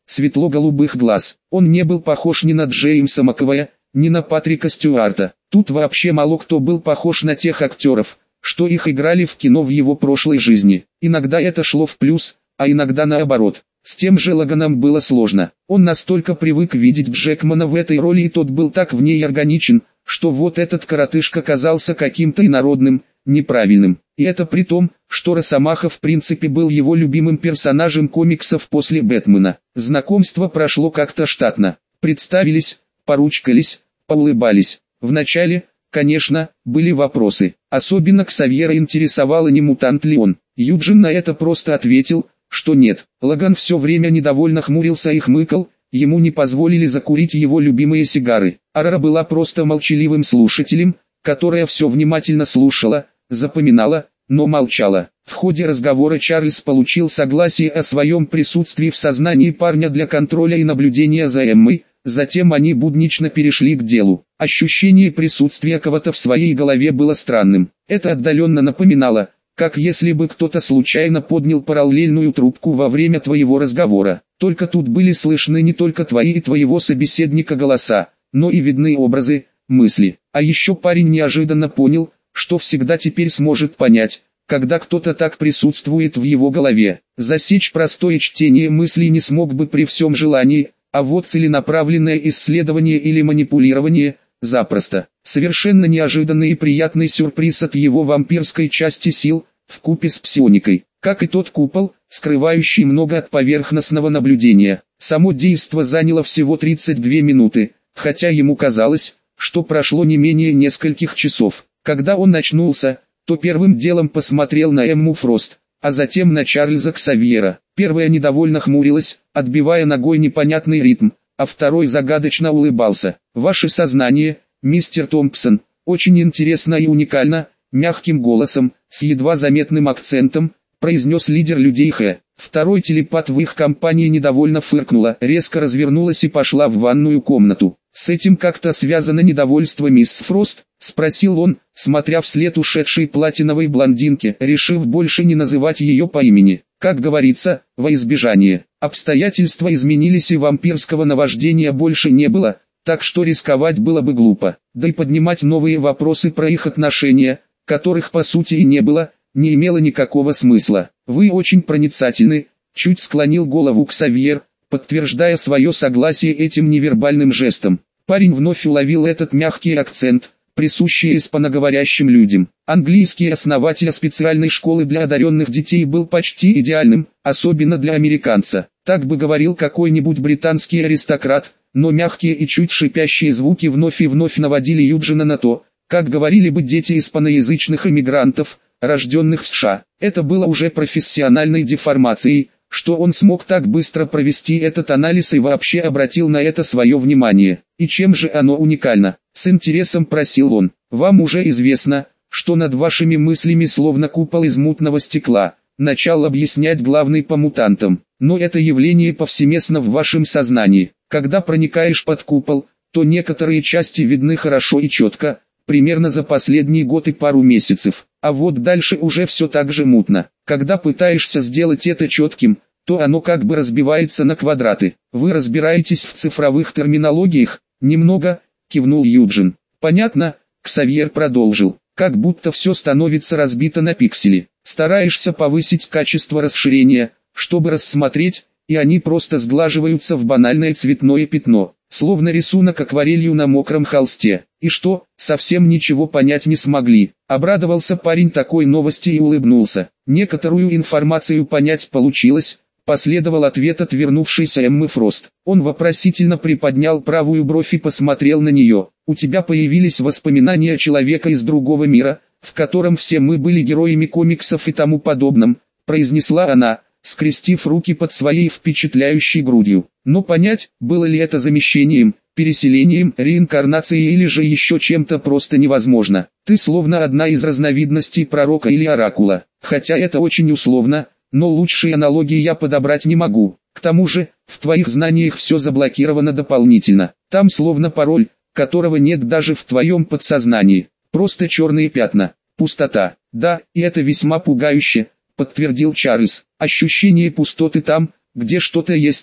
светло-голубых глаз. Он не был похож ни на Джеймса Макэвоя, ни на Патрика Стюарта. Тут вообще мало кто был похож на тех актеров, что их играли в кино в его прошлой жизни. Иногда это шло в плюс, а иногда наоборот. С тем же Логаном было сложно. Он настолько привык видеть Джекмана в этой роли, и тот был так в ней органичен, что вот этот коротышка казался каким-то инородным, неправильным. И это при том, что Росомаха в принципе был его любимым персонажем комиксов после Бэтмена. Знакомство прошло как-то штатно. Представились, поручкались, поулыбались. Вначале, конечно, были вопросы. Особенно Ксавьера интересовало, не мутант ли он. Юджин на это просто ответил, что нет. Логан все время недовольно хмурился и хмыкал, ему не позволили закурить его любимые сигары. Арара была просто молчаливым слушателем, которая все внимательно слушала, запоминала, но молчала. В ходе разговора Чарльз получил согласие о своем присутствии в сознании парня для контроля и наблюдения за Эммой, затем они буднично перешли к делу. Ощущение присутствия кого-то в своей голове было странным. Это отдаленно напоминало, как если бы кто-то случайно поднял параллельную трубку во время твоего разговора. Только тут были слышны не только твои и твоего собеседника голоса, но и видны образы, мысли. А еще парень неожиданно понял, что всегда теперь сможет понять, когда кто-то так присутствует в его голове. Засечь простое чтение мыслей не смог бы при всем желании, а вот целенаправленное исследование или манипулирование – запросто. Совершенно неожиданный и приятный сюрприз от его вампирской части сил, вкупе с псионикой. Как и тот купол, скрывающий много от поверхностного наблюдения. Само действо заняло всего 32 минуты, хотя ему казалось, что прошло не менее нескольких часов. Когда он очнулся, то первым делом посмотрел на Эмму Фрост, а затем на Чарльза Ксавьера. Первая недовольно хмурилась, отбивая ногой непонятный ритм, а второй загадочно улыбался. «Ваше сознание, мистер Томпсон, очень интересно и уникально», мягким голосом, с едва заметным акцентом, произнес лидер людей Х. Второй телепат в их компании недовольно фыркнула, резко развернулась и пошла в ванную комнату. «С этим как-то связано недовольство мисс Фрост?» — спросил он, смотря вслед ушедшей платиновой блондинке, решив больше не называть ее по имени. Как говорится, во избежание. Обстоятельства изменились и вампирского наваждения больше не было, так что рисковать было бы глупо. Да и поднимать новые вопросы про их отношения, которых по сути и не было, не имело никакого смысла. «Вы очень проницательны», — чуть склонил голову Ксавьер, подтверждая свое согласие этим невербальным жестом. Парень вновь уловил этот мягкий акцент, присущий испаноговорящим людям. Английский основатель специальной школы для одаренных детей был почти идеальным, особенно для американца. Так бы говорил какой-нибудь британский аристократ, но мягкие и чуть шипящие звуки вновь и вновь наводили Юджина на то, как говорили бы дети испаноязычных эмигрантов, рожденных в США. Это было уже профессиональной деформацией, что он смог так быстро провести этот анализ и вообще обратил на это свое внимание. И чем же оно уникально? С интересом просил он. «Вам уже известно, что над вашими мыслями словно купол из мутного стекла», начал объяснять главный по мутантам. «Но это явление повсеместно в вашем сознании. Когда проникаешь под купол, то некоторые части видны хорошо и четко, примерно за последний год и пару месяцев. А вот дальше уже все так же мутно. Когда пытаешься сделать это четким, то оно как бы разбивается на квадраты. Вы разбираетесь в цифровых терминологиях?» «Немного», кивнул Юджин. «Понятно», Ксавьер продолжил. «Как будто все становится разбито на пиксели. Стараешься повысить качество расширения, чтобы рассмотреть, и они просто сглаживаются в банальное цветное пятно, словно рисунок акварелью на мокром холсте. И что, совсем ничего понять не смогли?» Обрадовался парень такой новости и улыбнулся. «Некоторую информацию понять получилось», последовал ответ от вернувшейся Эммы Фрост. Он вопросительно приподнял правую бровь и посмотрел на нее. «У тебя появились воспоминания человека из другого мира, в котором все мы были героями комиксов и тому подобном», произнесла она, скрестив руки под своей впечатляющей грудью. Но понять, было ли это замещением, переселением, реинкарнацией или же еще чем-то просто невозможно. «Ты словно одна из разновидностей пророка или оракула, хотя это очень условно, но лучшей аналогии я подобрать не могу. К тому же, в твоих знаниях все заблокировано дополнительно. Там словно пароль, которого нет даже в твоем подсознании. Просто черные пятна, пустота». «Да, и это весьма пугающе», подтвердил Чарльз. «Ощущение пустоты там, где что-то есть,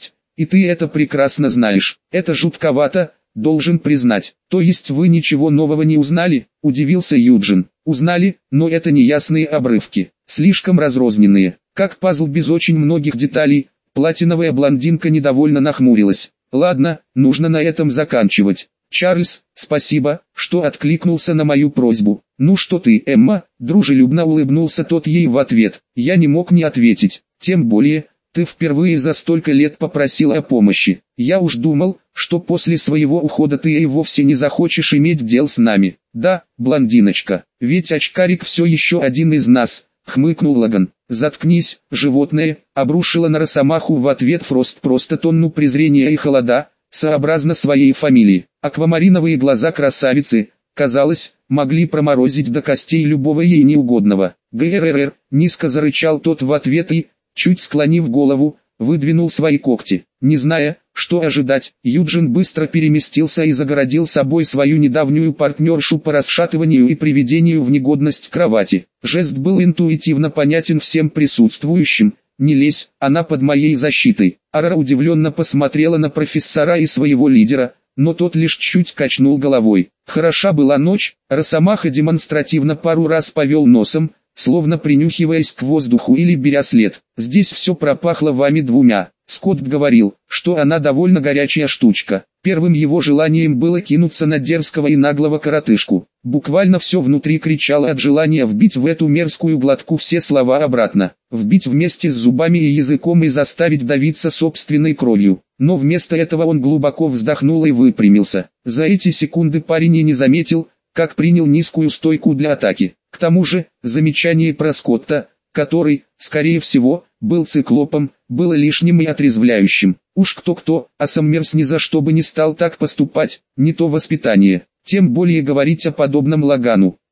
и ты это прекрасно знаешь. Это жутковато, должен признать. То есть вы ничего нового не узнали? Удивился Юджин. Узнали, но это неясные обрывки, слишком разрозненные, как пазл без очень многих деталей. Платиновая блондинка недовольно нахмурилась. Ладно, нужно на этом заканчивать. Чарльз, спасибо, что откликнулся на мою просьбу. Ну что ты, Эмма, дружелюбно улыбнулся тот ей в ответ. Я не мог не ответить, тем более, ты впервые за столько лет попросила о помощи. Я уж думал, что после своего ухода ты и вовсе не захочешь иметь дел с нами. Да, блондиночка, ведь очкарик все еще один из нас, хмыкнул Лаган. Заткнись, животное, обрушила на Росомаху в ответ Фрост просто тонну презрения и холода, сообразно своей фамилии. Аквамариновые глаза красавицы, казалось, могли проморозить до костей любого ей неугодного. ГРР, низко зарычал тот в ответ и, чуть склонив голову, выдвинул свои когти. Не зная, что ожидать, Юджин быстро переместился и загородил собой свою недавнюю партнершу по расшатыванию и приведению в негодность кровати. Жест был интуитивно понятен всем присутствующим. «Не лезь, она под моей защитой». Ара удивленно посмотрела на профессора и своего лидера, но тот лишь чуть качнул головой. Хороша была ночь, Росомаха демонстративно пару раз повел носом, словно принюхиваясь к воздуху или беря след. Здесь все пропахло вами двумя. Скотт говорил, что она довольно горячая штучка. Первым его желанием было кинуться на дерзкого и наглого коротышку. Буквально все внутри кричало от желания вбить в эту мерзкую глотку все слова обратно. Вбить вместе с зубами и языком и заставить давиться собственной кровью. Но вместо этого он глубоко вздохнул и выпрямился. За эти секунды парень и не заметил, как принял низкую стойку для атаки. К тому же, замечание про Скотта, который, скорее всего, был циклопом, было лишним и отрезвляющим. Уж кто-кто, а Саммерс ни за что бы не стал так поступать, не то воспитание, тем более говорить о подобном Лагану.